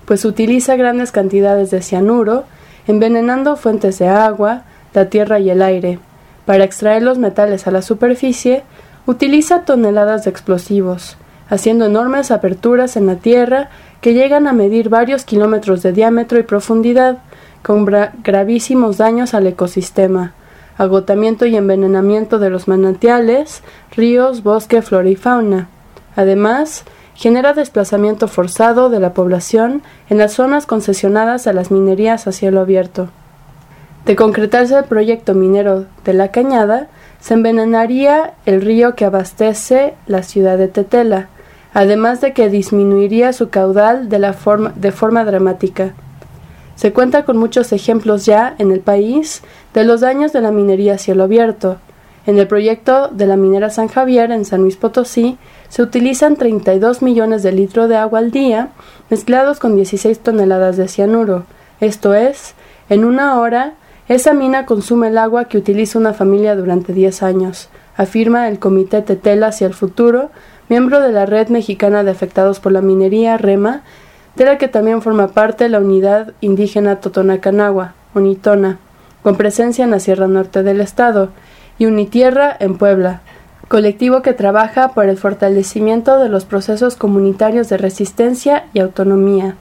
pues utiliza grandes cantidades de cianuro, envenenando fuentes de agua, la tierra y el aire. Para extraer los metales a la superficie, utiliza toneladas de explosivos, haciendo enormes aperturas en la tierra que llegan a medir varios kilómetros de diámetro y profundidad, con gravísimos daños al ecosistema, agotamiento y envenenamiento de los manantiales, ríos, bosque, flora y fauna. Además, genera desplazamiento forzado de la población en las zonas concesionadas a las minerías a cielo abierto. De concretarse el proyecto minero de La Cañada, se envenenaría el río que abastece la ciudad de Tetela, además de que disminuiría su caudal de forma dramática. Se cuenta con muchos ejemplos ya en el país de los daños de la minería a cielo abierto. En el proyecto de la minera San Javier, en San Luis Potosí, se utilizan 32 millones de litros de agua al día, mezclados con 16 toneladas de cianuro. Esto es, en una hora, esa mina consume el agua que utiliza una familia durante 10 años, afirma el Comité Tetela hacia el Futuro, miembro de la Red Mexicana de Afectados por la Minería, REMA, de la que también forma parte la Unidad Indígena Totonacanagua, UNITONA, con presencia en la Sierra Norte del Estado, y Unitierra en Puebla, colectivo que trabaja por el fortalecimiento de los procesos comunitarios de resistencia y autonomía.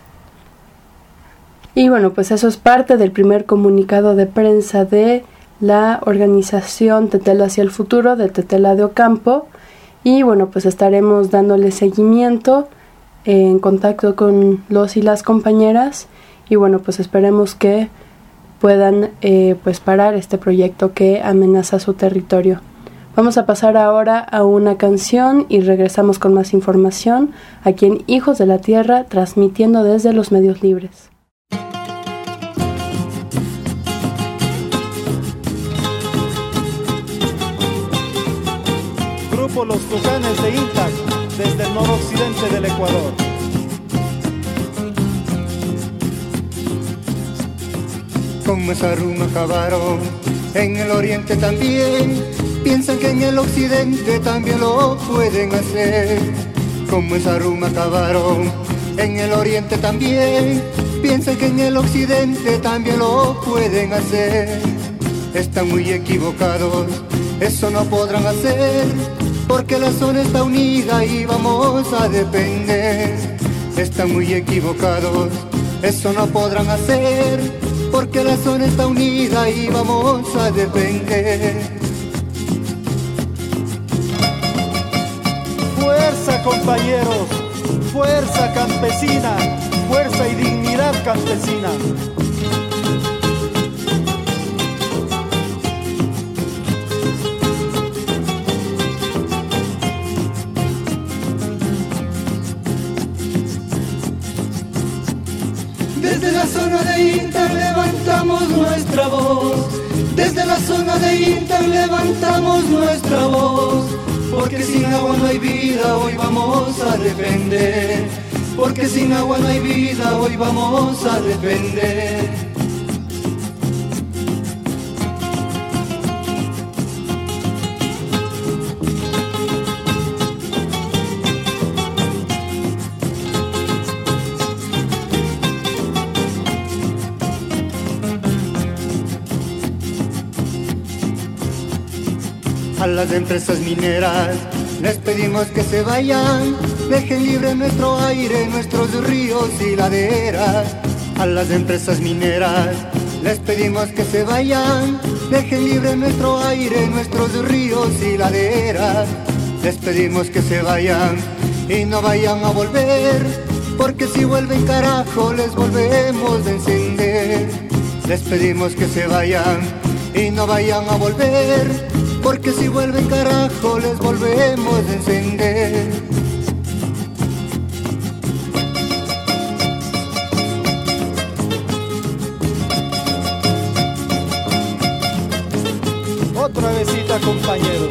Y bueno, pues eso es parte del primer comunicado de prensa de la organización Tetela hacia el Futuro, de Tetela de Ocampo, y bueno, pues estaremos dándole seguimiento en contacto con los y las compañeras, y bueno, pues esperemos que puedan pues parar este proyecto que amenaza su territorio. Vamos a pasar ahora a una canción y regresamos con más información aquí en Hijos de la Tierra, transmitiendo desde los medios libres. Grupo Los Tucanes de Intac, desde el noroccidente del Ecuador. Como esa ruma acabaron, en el oriente también, piensan que en el occidente también lo pueden hacer. Como esa ruma acabaron, en el oriente también, piensan que en el occidente también lo pueden hacer. Están muy equivocados, eso no podrán hacer, porque la zona está unida y vamos a depender. Están muy equivocados, eso no podrán hacer, porque la zona está unida y vamos a depender. Fuerza, compañeros, fuerza campesina, fuerza y dignidad campesina. Desde la zona de Intac levantamos nuestra voz. Desde la zona de Intac levantamos nuestra voz. Porque sin agua no hay vida, hoy vamos a defender. Porque sin agua no hay vida, hoy vamos a defender. A las empresas mineras les pedimos que se vayan, dejen libre nuestro aire, nuestros ríos y laderas. A las empresas mineras les pedimos que se vayan, dejen libre nuestro aire, nuestros ríos y laderas. Les pedimos que se vayan y no vayan a volver, porque si vuelven carajo les volvemos a encender. Les pedimos que se vayan y no vayan a volver, porque si vuelven carajo les volvemos a encender. Otra besita, compañeros.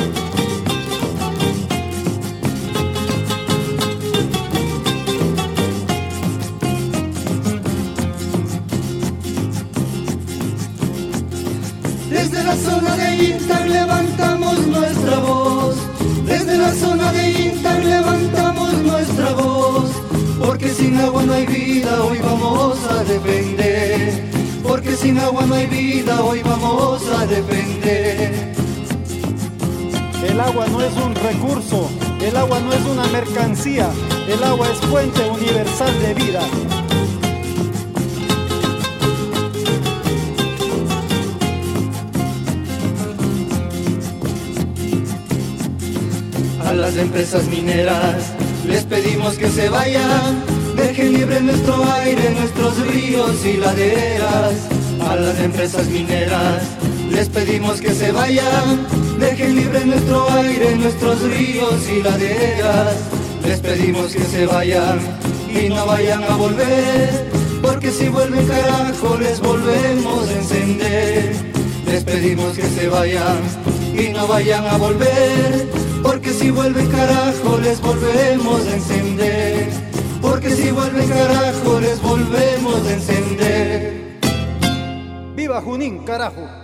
Desde la zona de Intac levantamos nuestra voz. Desde la zona de Intac levantamos nuestra voz. porque sin agua no hay vida, hoy vamos a defender. Porque sin agua no hay vida, hoy vamos a defender. El agua no es un recurso, el agua no es una mercancía, el agua es fuente universal de vida. A las empresas mineras les pedimos que se vayan, dejen libre nuestro aire, nuestros ríos y laderas. A las empresas mineras les pedimos que se vayan, dejen libre nuestro aire, nuestros ríos y laderas. Les pedimos que se vayan y no vayan a volver, porque si vuelven carajo les volvemos a encender. Les pedimos que se vayan y no vayan a volver, porque si vuelven carajo les volvemos a encender. Porque si vuelven carajo les volvemos a encender. ¡Viva Junín, carajo!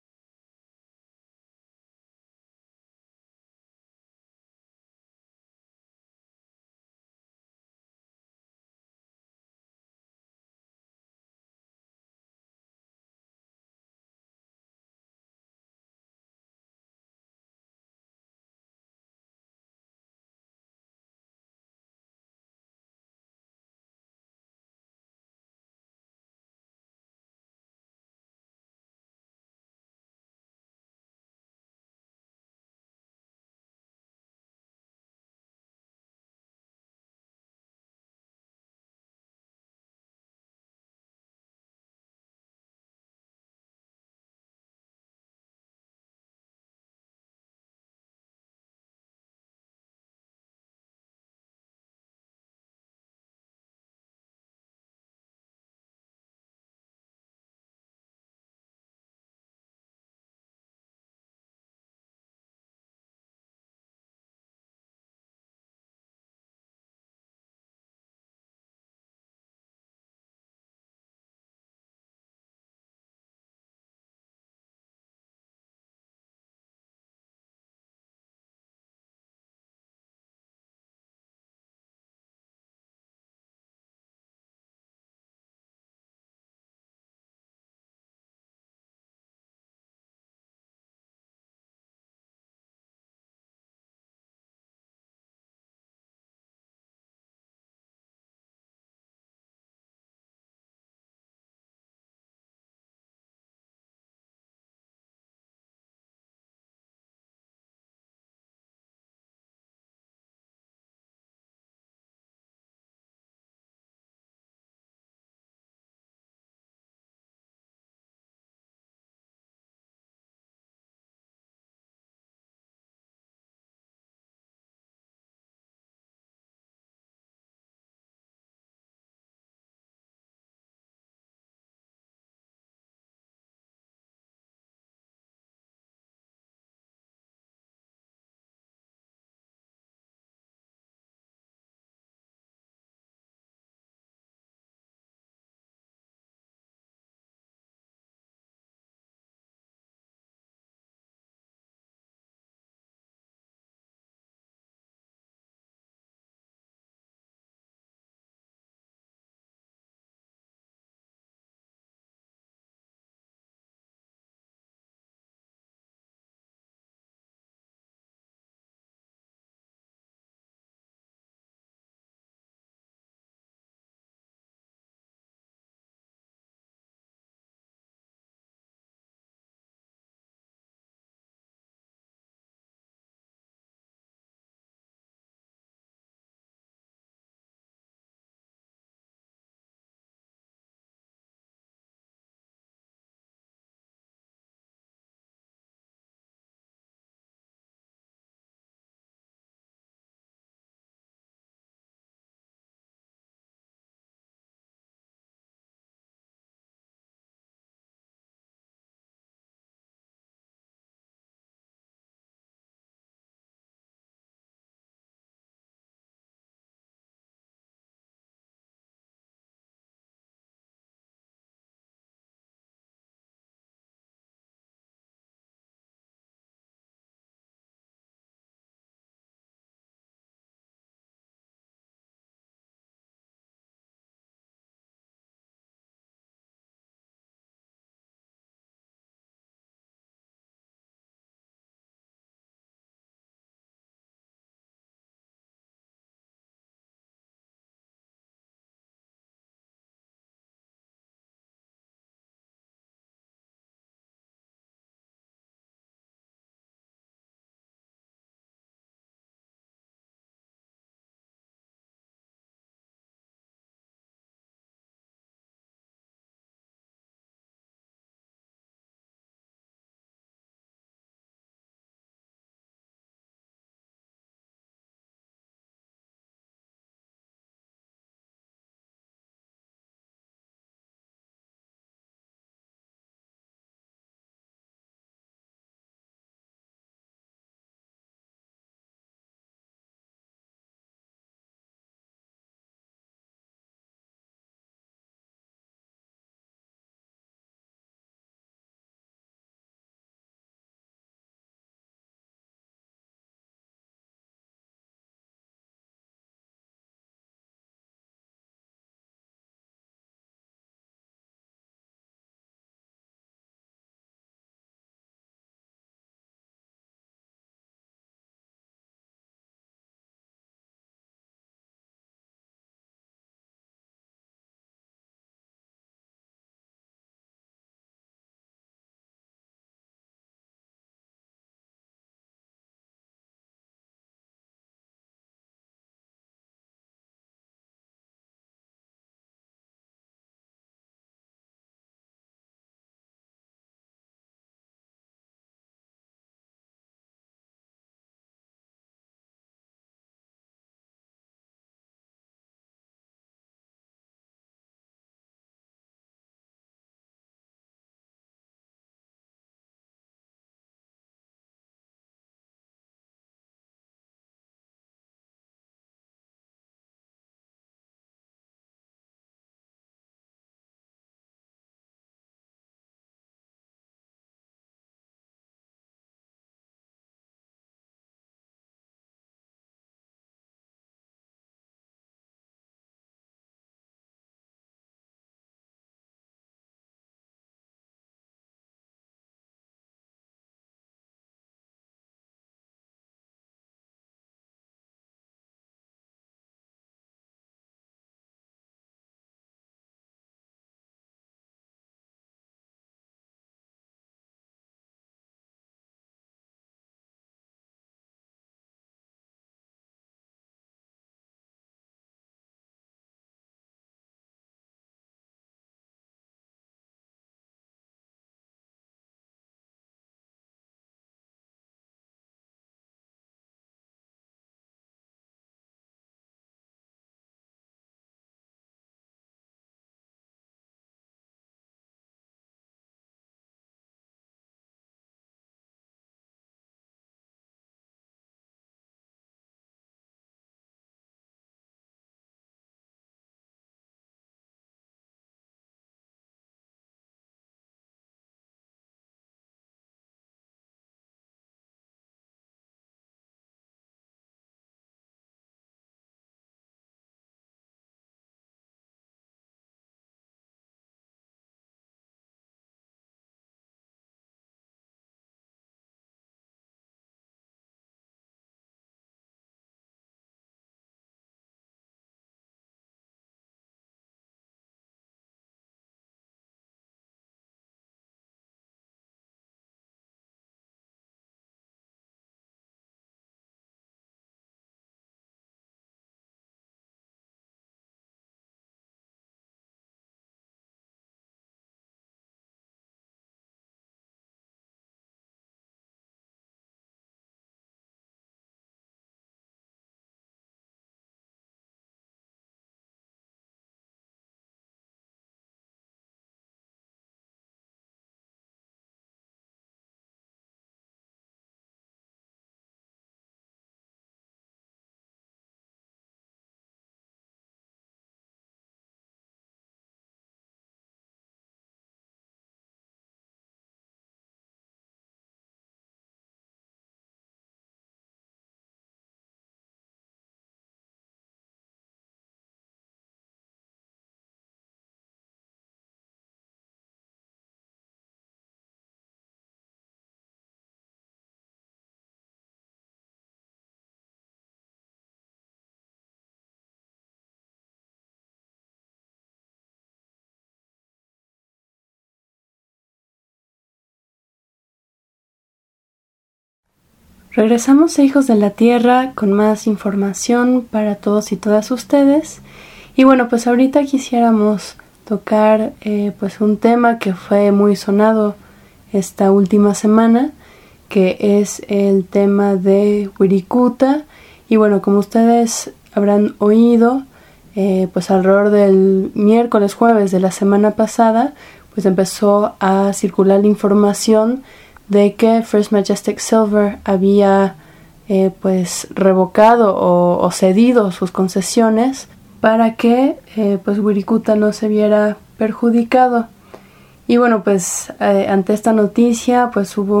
Regresamos a Hijos de la Tierra con más información para todos y todas ustedes. Y bueno, pues ahorita quisiéramos tocar pues un tema que fue muy sonado esta última semana, que es el tema de Wirikuta. Y bueno, como ustedes habrán oído, pues alrededor del miércoles, jueves de la semana pasada, pues empezó a circular la información de que First Majestic Silver había pues revocado o cedido sus concesiones para que pues Wirikuta no se viera perjudicado. Y bueno, pues ante esta noticia pues hubo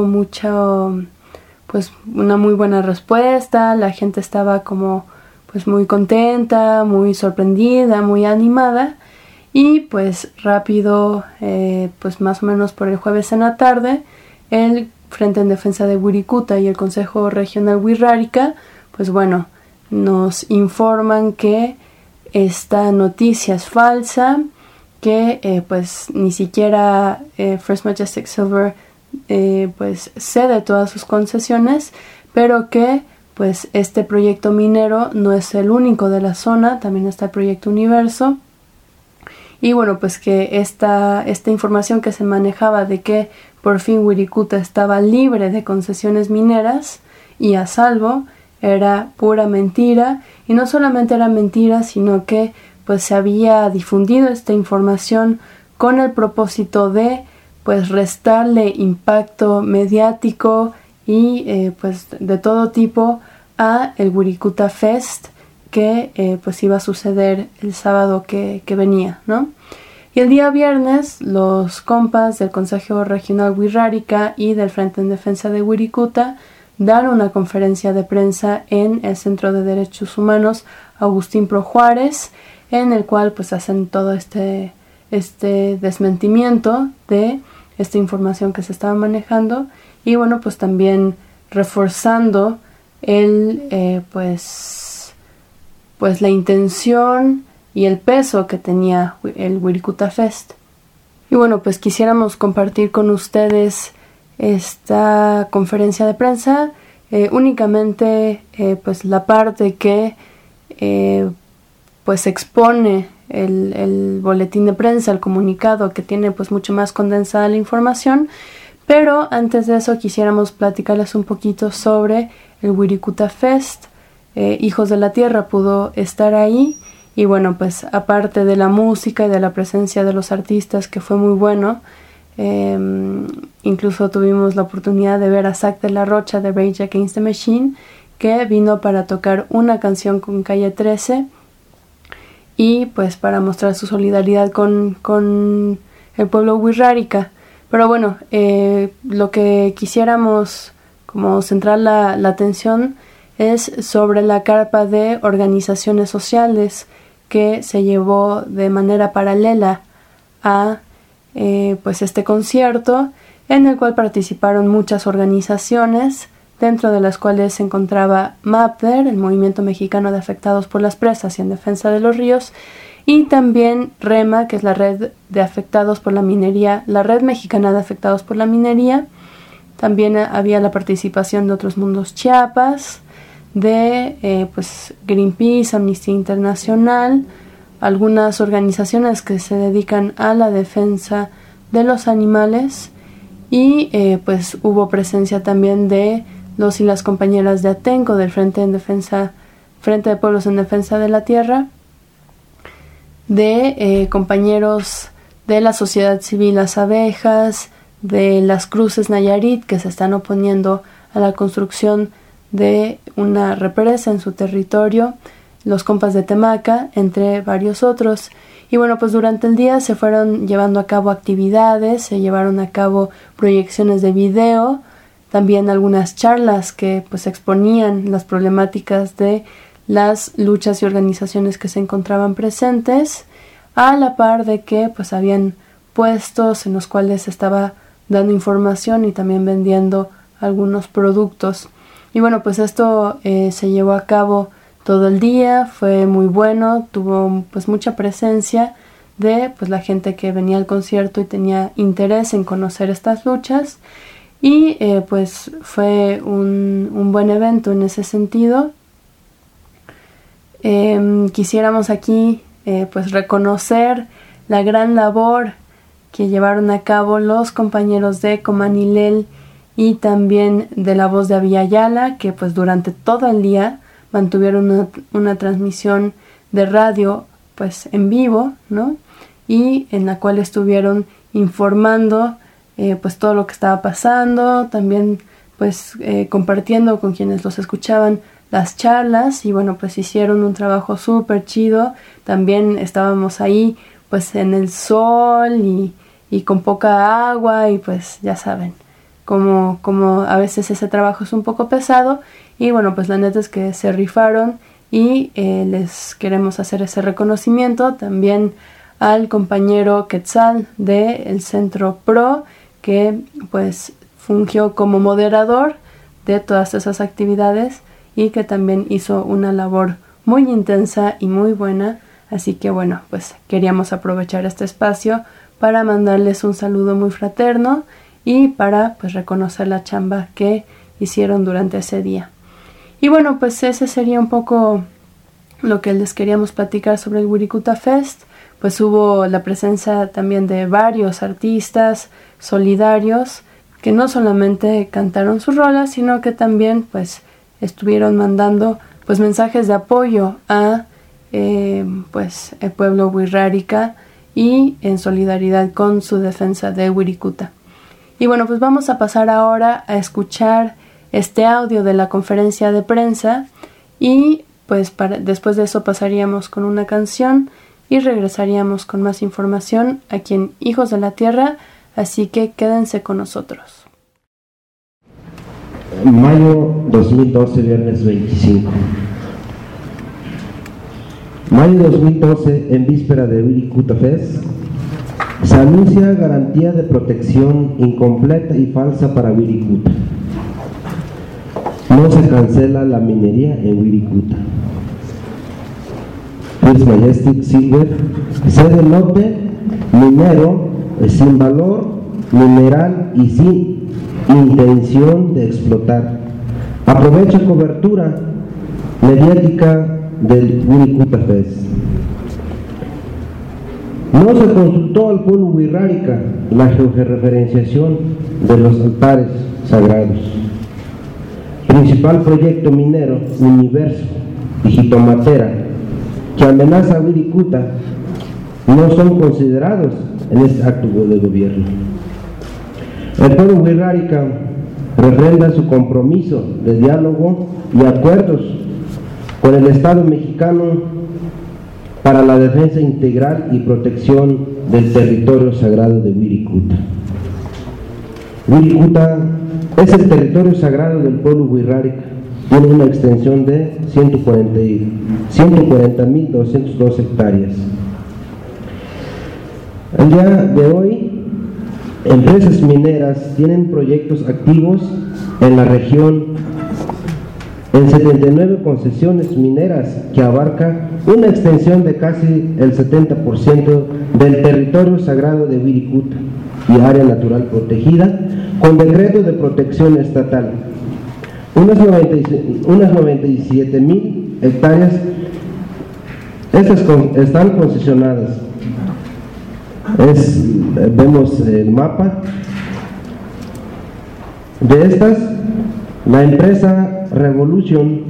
pues una muy buena respuesta. La gente estaba como pues muy contenta, muy sorprendida, muy animada. Y pues rápido, pues más o menos por el jueves en la tarde, el Frente en Defensa de Wirikuta y el Consejo Regional Wixárika, pues bueno, nos informan que esta noticia es falsa, que pues ni siquiera First Majestic Silver pues cede todas sus concesiones, pero que pues este proyecto minero no es el único de la zona, también está el proyecto Universo. Y bueno, pues que esta información que se manejaba de que por fin Wirikuta estaba libre de concesiones mineras y a salvo, era pura mentira. Y no solamente era mentira, sino que pues se había difundido esta información con el propósito de pues restarle impacto mediático y pues de todo tipo a el Wirikuta Fest, que pues iba a suceder el sábado que venía, ¿no? Y el día viernes los compas del Consejo Regional Wixárika y del Frente en Defensa de Wirikuta dan una conferencia de prensa en el Centro de Derechos Humanos Agustín Pro Juárez, en el cual pues hacen todo este desmentimiento de esta información que se estaba manejando y bueno, pues también reforzando pues la intención y el peso que tenía el Wirikuta Fest. Y bueno, pues quisiéramos compartir con ustedes esta conferencia de prensa, únicamente pues la parte que pues expone el boletín de prensa, el comunicado, que tiene pues mucho más condensada la información. Pero antes de eso quisiéramos platicarles un poquito sobre el Wirikuta Fest. Hijos de la Tierra pudo estar ahí y bueno, pues aparte de la música y de la presencia de los artistas, que fue muy bueno, incluso tuvimos la oportunidad de ver a Zack de la Rocha de Rage Against the Machine, que vino para tocar una canción con Calle 13 y pues para mostrar su solidaridad con el pueblo wixárika. Pero bueno, lo que quisiéramos como centrar la atención es sobre la carpa de organizaciones sociales que se llevó de manera paralela a pues este concierto, en el cual participaron muchas organizaciones, dentro de las cuales se encontraba MAPDER, el Movimiento Mexicano de Afectados por las Presas y en Defensa de los Ríos, y también REMA, que es la Red de Afectados por la Minería, la Red Mexicana de Afectados por la Minería. También había la participación de Otros Mundos Chiapas, de pues Greenpeace, Amnistía Internacional, algunas organizaciones que se dedican a la defensa de los animales y pues hubo presencia también de los y las compañeras de Atenco, del Frente de Pueblos en Defensa de la Tierra, de compañeros de la sociedad civil Las Abejas, de las Cruces Nayarit, que se están oponiendo a la construcción de una represa en su territorio, los compas de Temaca, entre varios otros. Y bueno, pues durante el día se fueron llevando a cabo actividades, se llevaron a cabo proyecciones de video, también algunas charlas que pues exponían las problemáticas de las luchas y organizaciones que se encontraban presentes, a la par de que pues habían puestos en los cuales se estaba dando información y también vendiendo algunos productos. Y bueno, pues esto se llevó a cabo todo el día, fue muy bueno, tuvo pues mucha presencia de pues la gente que venía al concierto y tenía interés en conocer estas luchas. y pues fue un buen evento en ese sentido. Quisiéramos aquí pues reconocer la gran labor que llevaron a cabo los compañeros de Comanilel y también de La Voz de Aviala, que pues durante todo el día mantuvieron una transmisión de radio pues en vivo, ¿no? Y en la cual estuvieron informando pues todo lo que estaba pasando, también pues compartiendo con quienes los escuchaban las charlas, y bueno, pues hicieron un trabajo súper chido. También estábamos ahí pues en el sol y con poca agua, y pues ya saben como a veces ese trabajo es un poco pesado, y bueno, pues la neta es que se rifaron, y les queremos hacer ese reconocimiento también al compañero Quetzal del Centro Pro, que pues fungió como moderador de todas esas actividades y que también hizo una labor muy intensa y muy buena. Así que bueno, pues queríamos aprovechar este espacio para mandarles un saludo muy fraterno y para pues reconocer la chamba que hicieron durante ese día. Y bueno, pues ese sería un poco lo que les queríamos platicar sobre el Wirikuta Fest. Pues hubo la presencia también de varios artistas solidarios que no solamente cantaron sus rolas, sino que también pues estuvieron mandando pues mensajes de apoyo a pues el pueblo wixárika y en solidaridad con su defensa de Wirikuta. Y bueno, pues vamos a pasar ahora a escuchar este audio de la conferencia de prensa, y pues después de eso pasaríamos con una canción y regresaríamos con más información aquí en Hijos de la Tierra, así que quédense con nosotros. Mayo 2012, viernes 25. Mayo 2012, en víspera de Wirikuta Fest, se anuncia garantía de protección incompleta y falsa para Wirikuta. No se cancela la minería en Wirikuta. First Majestic Silver, sede norte, minero, sin valor mineral y sin intención de explotar. Aprovecha cobertura mediática del Wirikuta Fest. No se consultó al pueblo wixárika la georreferenciación de los altares sagrados. Principal proyecto minero, Universo y Jitomatera, que amenaza a Wirikuta, no son considerados en este acto de gobierno. El pueblo wixárika refrenda su compromiso de diálogo y acuerdos con el Estado mexicano para la defensa integral y protección del territorio sagrado de Wirikuta. Wirikuta es el territorio sagrado del pueblo wixárika, tiene una extensión de 140.202 hectáreas. El día de hoy, empresas mineras tienen proyectos activos en la región en 79 concesiones mineras que abarca una extensión de casi el 70% del territorio sagrado de Wirikuta y área natural protegida con decreto de protección estatal. Unas 97.000 hectáreas estas están concesionadas. Vemos el mapa. De estas, la empresa Revolution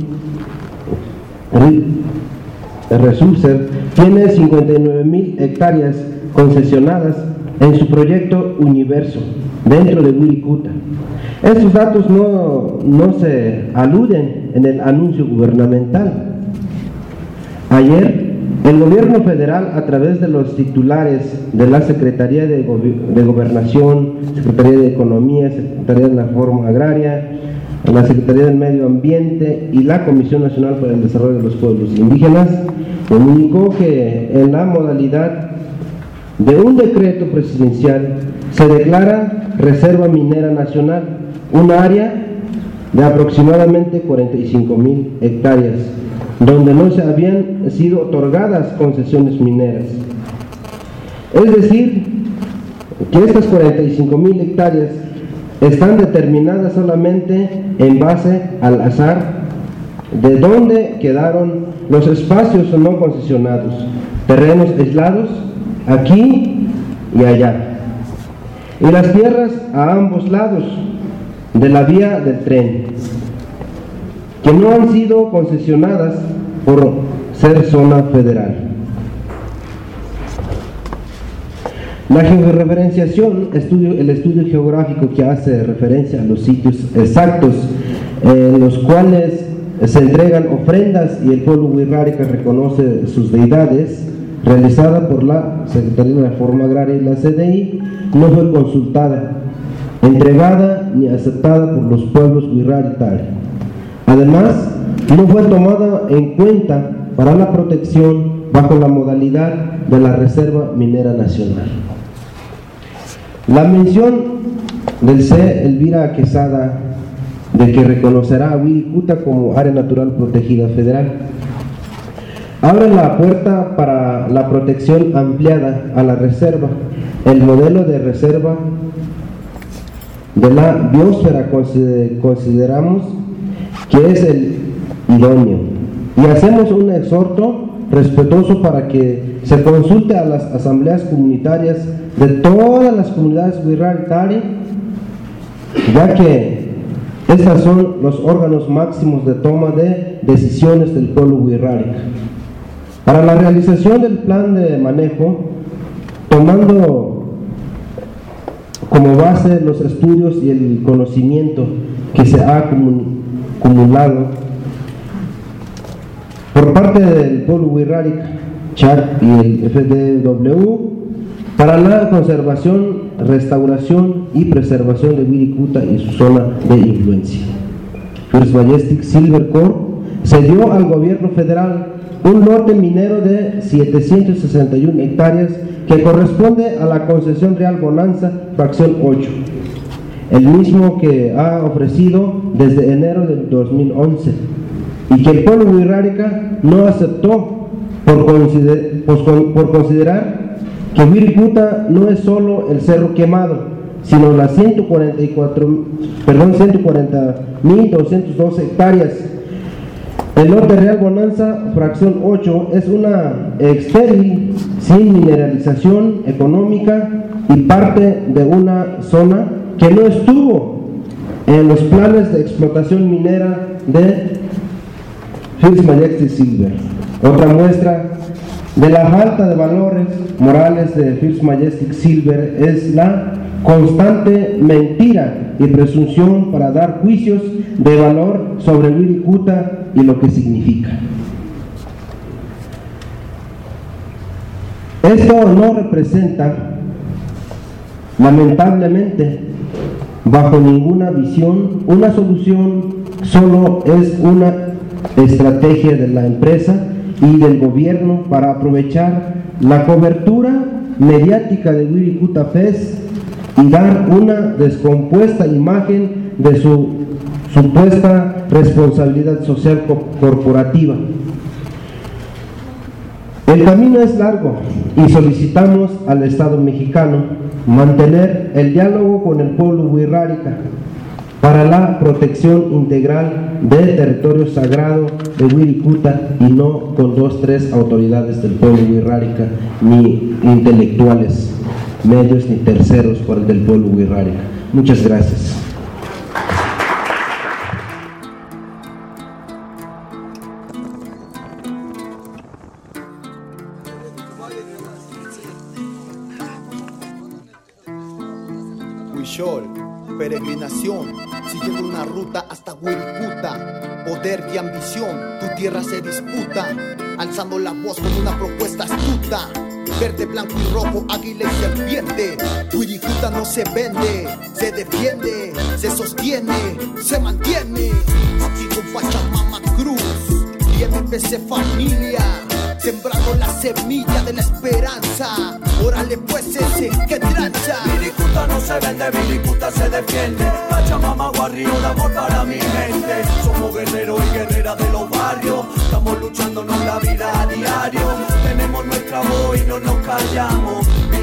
Resources tiene 59.000 hectáreas concesionadas en su proyecto Universo dentro de Wirikuta. Estos datos no se aluden en el anuncio gubernamental. Ayer, el gobierno federal, a través de los titulares de la Secretaría de Gobernación, Secretaría de Economía, Secretaría de la Reforma Agraria, la Secretaría del Medio Ambiente y la Comisión Nacional para el Desarrollo de los Pueblos Indígenas, comunicó que en la modalidad de un decreto presidencial se declara Reserva Minera Nacional, un área de aproximadamente 45.000 hectáreas, donde no se habían sido otorgadas concesiones mineras. Es decir, que estas 45.000 hectáreas están determinadas solamente en base al azar de dónde quedaron los espacios no concesionados, terrenos aislados aquí y allá, y las tierras a ambos lados de la vía del tren, que no han sido concesionadas por ser zona federal. La georreferenciación, el estudio geográfico que hace referencia a los sitios exactos en los cuales se entregan ofrendas y el pueblo wixárika reconoce sus deidades, realizada por la Secretaría de Reforma Agraria y la CDI, no fue consultada, entregada ni aceptada por los pueblos wixárika. Además, no fue tomada en cuenta para la protección bajo la modalidad de la Reserva Minera Nacional. La mención del C. Elvira Quesada de que reconocerá a Wirikuta como área natural protegida federal abre la puerta para la protección ampliada a la reserva. El modelo de reserva de la biosfera consideramos que es el idóneo, y hacemos un exhorto respetuoso para que se consulte a las asambleas comunitarias de todas las comunidades wixárika, ya que estas son los órganos máximos de toma de decisiones del pueblo wixárika. Para la realización del plan de manejo, tomando como base los estudios y el conocimiento que se ha acumulado por parte del pueblo wixárika, CHAC y el FDW, para la conservación, restauración y preservación de Wirikuta y su zona de influencia. First Majestic Silver Corp cedió al gobierno federal un lote minero de 761 hectáreas que corresponde a la concesión Real Bonanza, fracción 8, el mismo que ha ofrecido desde enero del 2011 y que el pueblo wixárika no aceptó por considerar que Wirikuta no es solo el Cerro Quemado, sino las 140.212 hectáreas. El lote Real Bonanza, fracción 8, es una estéril, sin mineralización económica y parte de una zona que no estuvo en los planes de explotación minera de First Majestic Silver. Otra muestra de la falta de valores morales de First Majestic Silver es la constante mentira y presunción para dar juicios de valor sobre Wirikuta y lo que significa. Esto no representa, lamentablemente, bajo ninguna visión, una solución, solo es una estrategia de la empresa y del gobierno para aprovechar la cobertura mediática de Wirikuta Fest y dar una descompuesta imagen de su supuesta responsabilidad social corporativa. El camino es largo y solicitamos al Estado mexicano mantener el diálogo con el pueblo wixárika para la protección integral del territorio sagrado de Wirikuta y no con 2 o 3 autoridades del pueblo wixárika, ni intelectuales, medios ni terceros por el del pueblo wixárika. Muchas gracias. Huichol, peregrinación, siguiendo una ruta hasta Wirikuta. Poder y ambición, tu tierra se disputa, alzando la voz con una propuesta astuta. Verde, blanco y rojo, águila y serpiente. Wirikuta no se vende, se defiende, se sostiene, se mantiene. Aquí con Pachamama Cruz y MPC Familia, sembrando la semilla de la esperanza. Órale pues ese que tranza. Wirikuta no se vende, Wirikuta se defiende. Pachamama Guarrio, un amor para mi mente. Somos guerreros y guerreras de los barrios, estamos luchándonos la vida a diario. Tenemos nuestra voz y no nos callamos. Wirikuta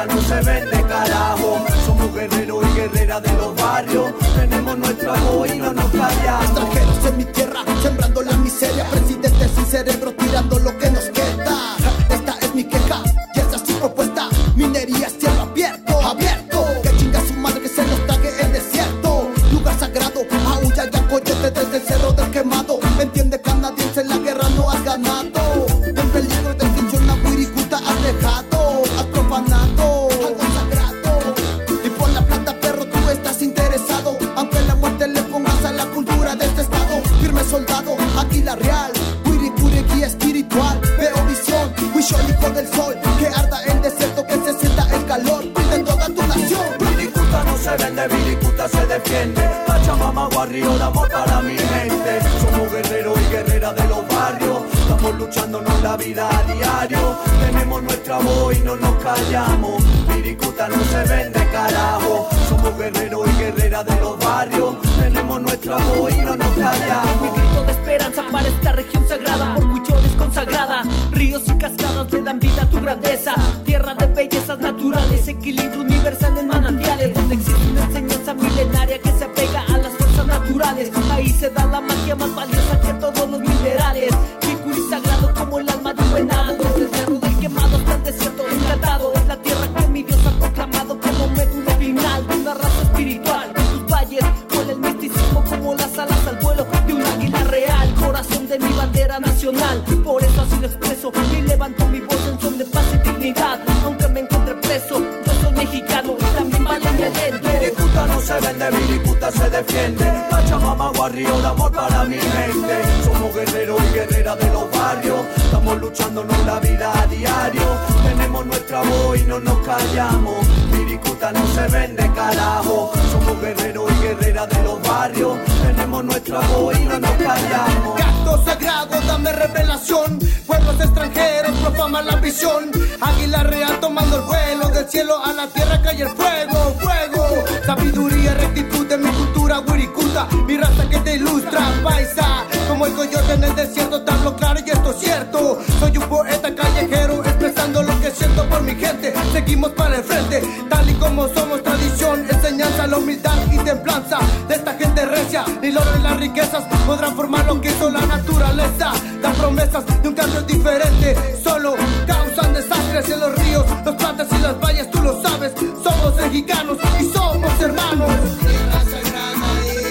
Wirikuta no se vende, carajo. Somos guerreros y guerreras de los barrios. Tenemos nuestra voz y no nos callamos. Extranjeros en mi tierra, sembrando la miseria. Presidentes sin cerebro, tirando lo que nos queda. Esta es mi queja y esta es su propuesta. Minería es cielo abierto, abierto. Que chinga su madre que se nos trague el desierto. Lugar sagrado, aúlla y acoyote desde el cerro del quemado. Entiende canadiense, la guerra no has ganado. En peligro de extinción a Wirikuta has dejado. Has profanado algo sagrado. Y por la plata, perro, tú estás interesado. Aunque la muerte le pongas a la cultura de este estado. Firme soldado, águila real. Wirikure, guía espiritual. Veo visión, Huichol, hijo del sol. Que arda el desierto, que se sienta el calor de toda tu nación. Wirikuta no se vende, Wirikuta se defiende. Pachamama, Warrior, amor para mi mente. Somos guerreros y guerreras de los barrios. Estamos luchándonos la vida a diario. Tenemos nuestra voz y no nos callamos. Wirikuta no se vende, carajo. Somos guerreros y guerreras de los barrios. Tenemos nuestra voz y no nos callamos. Mi grito de esperanza para esta región sagrada. Por Huichol consagrada. Ríos y cascadas le dan vida a tu grandeza. Tierra de bellezas naturales. Equilibrio universal en manantiales. Donde existe una enseñanza milenaria que se apega a las fuerzas naturales. Ahí se da la magia más valiosa que todos los minerales. Kikuri sagrado como el alma de un venado. Desde el cerro del quemado hasta el desierto encantado. Es la tierra que mi Dios ha proclamado como médula final de una raza espiritual. En tus valles huele el misticismo como las alas al vuelo de un águila real. Corazón de mi bandera nacional. Por eso así lo expreso y levanto mi voz en son de paz y dignidad. Aunque me encuentre preso, yo soy mexicano y también vale mi aliento. Wirikuta no se vende, Wirikuta se defiende. Pachamama, Warrior, amor para mi mente. Somos guerreros y guerreras de los barrios. Estamos luchándonos la vida a diario. Tenemos nuestra voz y no nos callamos. Wirikuta no se vende, carajo. Somos guerreros y guerreras de los barrios. Tenemos nuestra voz y no nos callamos. Canto sagrado, dame revelación. Pueblos extranjeros profaman la visión. Águila real tomando el vuelo. Del cielo a la tierra cae el fuego, fuego. Sabiduría, rectitud de mi cultura Wirikuta. Mi raza que te ilustra, paisa. Como el coyote en el desierto, te hablo claro y esto es cierto. Soy un poeta callejero expresando lo que siento por mi gente. Seguimos para el frente, tal y como somos. Tradición, enseñanza, la humildad y templanza de esta gente recia. Ni el oro ni las riquezas podrán formar lo que hizo la naturaleza. Las promesas de un cambio diferente solo causan desastres en los ríos, los plantas y las valles, tú lo sabes. Somos mexicanos y somos hermanos. Tierra sagrada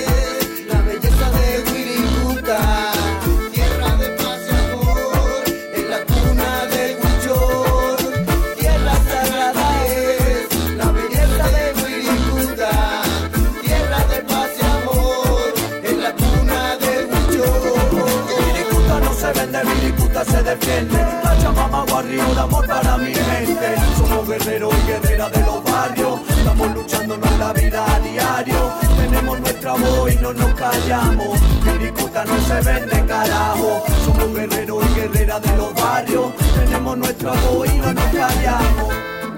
es la belleza de Wirikuta. Tierra de paz y amor, en la cuna del Huichol. Tierra sagrada es la belleza de Wirikuta. Tierra de paz y amor, en la cuna del Huichol. Wirikuta no se vende, Wirikuta se defiende. Pachamama, Warrior, amor para mi mente. Somos guerreros y guerreras de los barrios. Estamos luchándonos la vida a diario. Tenemos nuestra voz y no nos callamos. Wirikuta no se vende, carajo. Somos guerreros y guerreras de los barrios. Tenemos nuestra voz y no nos callamos.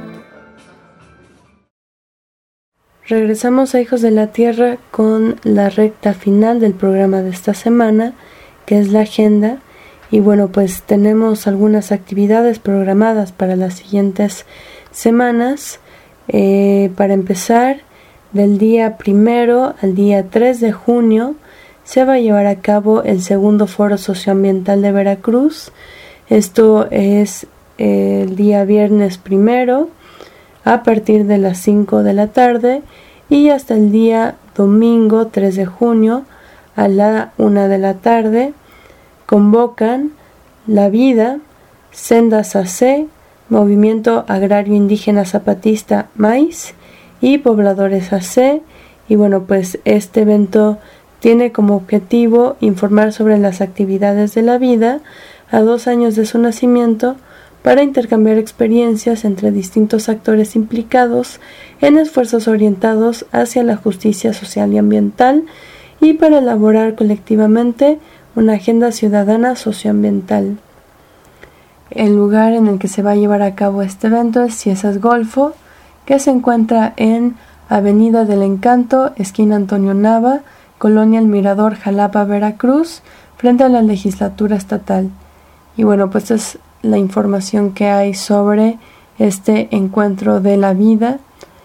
Regresamos a Hijos de la Tierra con la recta final del programa de esta semana, que es la agenda. Y bueno, pues tenemos algunas actividades programadas para las siguientes semanas. Para empezar, del día 1 al día 3 de junio se va a llevar a cabo el segundo Foro Socioambiental de Veracruz. Esto es el día viernes 1 a partir de las 5 de la tarde y hasta el día domingo 3 de junio a la 1 de la tarde. Convocan La Vida, Sendas AC, Movimiento Agrario Indígena Zapatista MAIZ y Pobladores AC. Y bueno, pues este evento tiene como objetivo informar sobre las actividades de La Vida a 2 años de su nacimiento para intercambiar experiencias entre distintos actores implicados en esfuerzos orientados hacia la justicia social y ambiental y para elaborar colectivamente una agenda ciudadana socioambiental. El lugar en el que se va a llevar a cabo este evento es Ciesas Golfo, que se encuentra en Avenida del Encanto, esquina Antonio Nava, Colonia El Mirador, Jalapa, Veracruz, frente a la legislatura estatal. Y bueno, pues es la información que hay sobre este encuentro de la vida.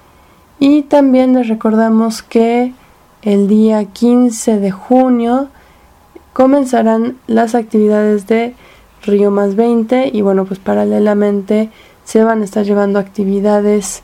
Y también les recordamos que el día 15 de junio comenzarán las actividades de Río Más 20 y bueno, pues paralelamente se van a estar llevando actividades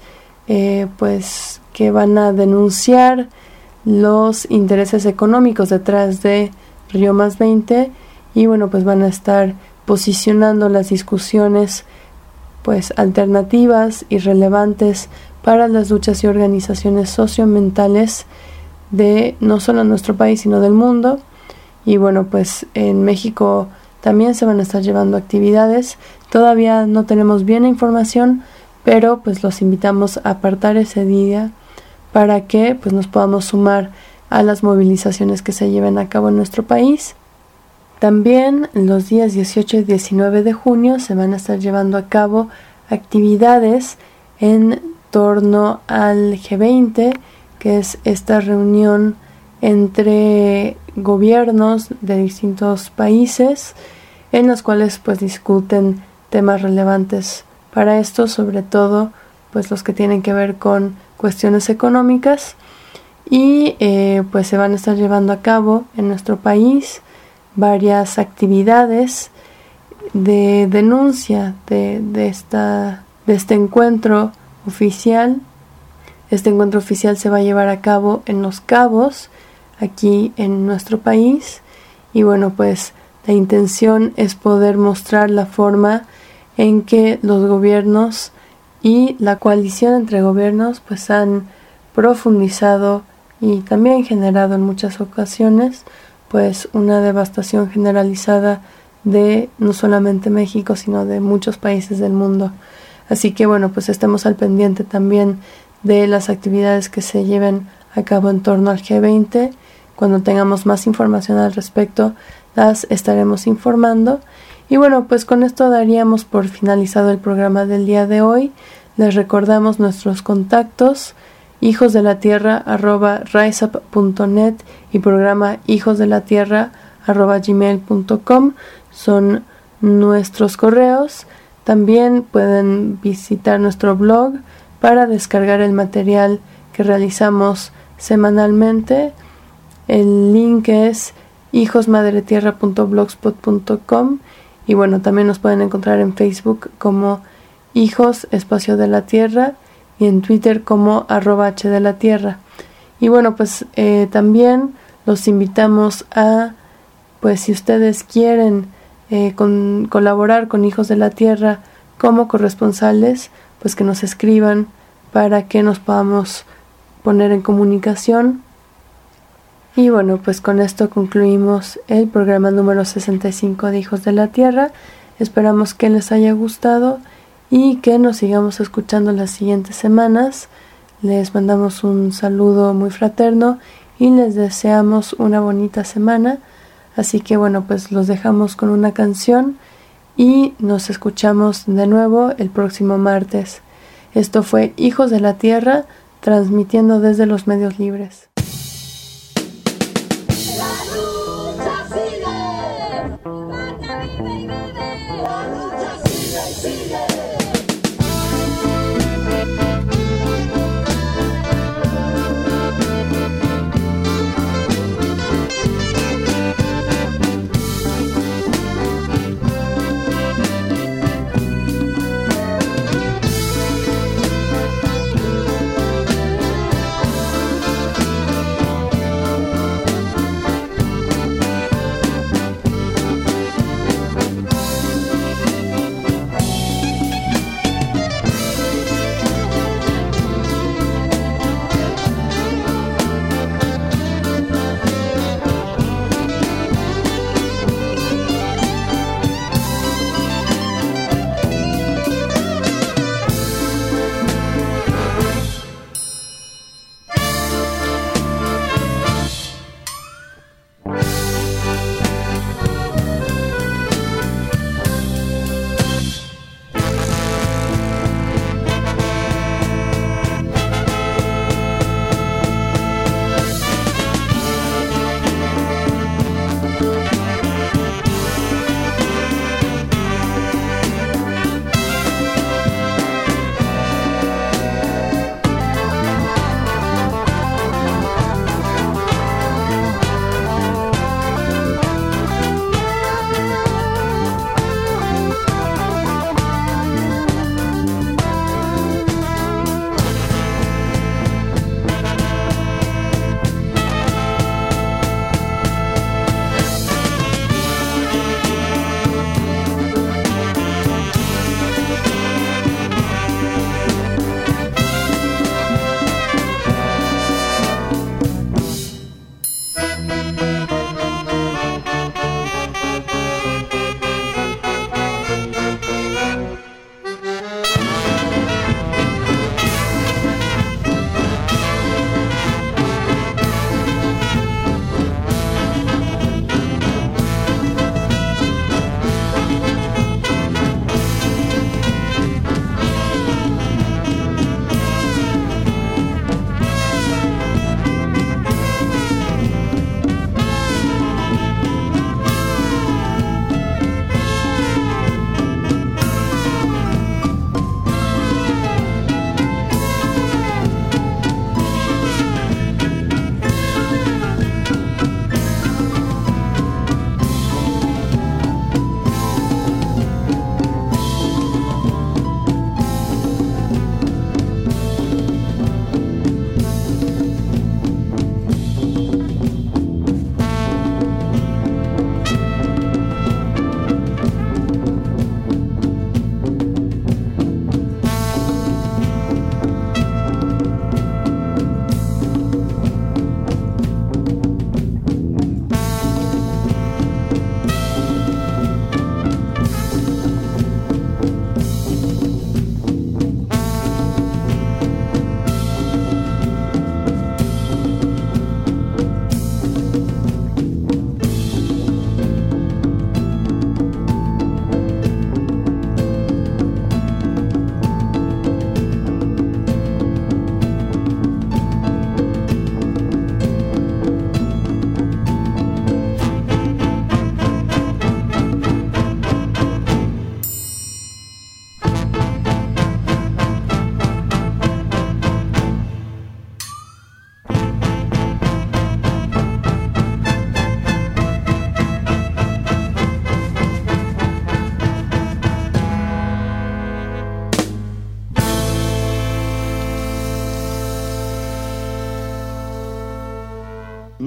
pues que van a denunciar los intereses económicos detrás de Río Más 20 y bueno, pues van a estar posicionando las discusiones pues alternativas y relevantes para las luchas y organizaciones socioambientales de no solo nuestro país sino del mundo. Y bueno, pues en México también se van a estar llevando actividades. Todavía no tenemos bien la información, pero pues los invitamos a apartar ese día para que pues nos podamos sumar a las movilizaciones que se lleven a cabo en nuestro país. También los días 18 y 19 de junio se van a estar llevando a cabo actividades en torno al G20, que es esta reunión entre gobiernos de distintos países en los cuales pues discuten temas relevantes para esto, sobre todo pues los que tienen que ver con cuestiones económicas y pues se van a estar llevando a cabo en nuestro país varias actividades de denuncia de este encuentro oficial. Este encuentro oficial se va a llevar a cabo en Los Cabos, aquí en nuestro país, y bueno, pues la intención es poder mostrar la forma en que los gobiernos y la coalición entre gobiernos pues han profundizado y también generado en muchas ocasiones pues una devastación generalizada de no solamente México sino de muchos países del mundo. Así que bueno, pues estemos al pendiente también de las actividades que se lleven a cabo en torno al G20. Cuando tengamos más información al respecto, las estaremos informando. Y bueno, pues con esto daríamos por finalizado el programa del día de hoy. Les recordamos nuestros contactos: hijosdelatierra@riseup.net y programa hijosdelatierra@gmail.com son nuestros correos. También pueden visitar nuestro blog para descargar el material que realizamos semanalmente. El link es hijosmadretierra.blogspot.com y bueno, también nos pueden encontrar en Facebook como Hijos Espacio de la Tierra y en Twitter como @hdelatierra. Y bueno, pues también los invitamos a, pues si ustedes quieren colaborar con Hijos de la Tierra como corresponsales, pues que nos escriban para que nos podamos poner en comunicación. Y bueno, pues con esto concluimos el programa número 65 de Hijos de la Tierra. Esperamos que les haya gustado y que nos sigamos escuchando las siguientes semanas. Les mandamos un saludo muy fraterno y les deseamos una bonita semana. Así que bueno, pues los dejamos con una canción y nos escuchamos de nuevo el próximo martes. Esto fue Hijos de la Tierra, transmitiendo desde los medios libres.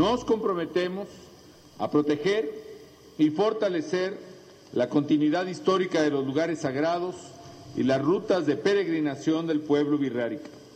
nos comprometemos a proteger y fortalecer la continuidad histórica de los lugares sagrados y las rutas de peregrinación del pueblo wixárika.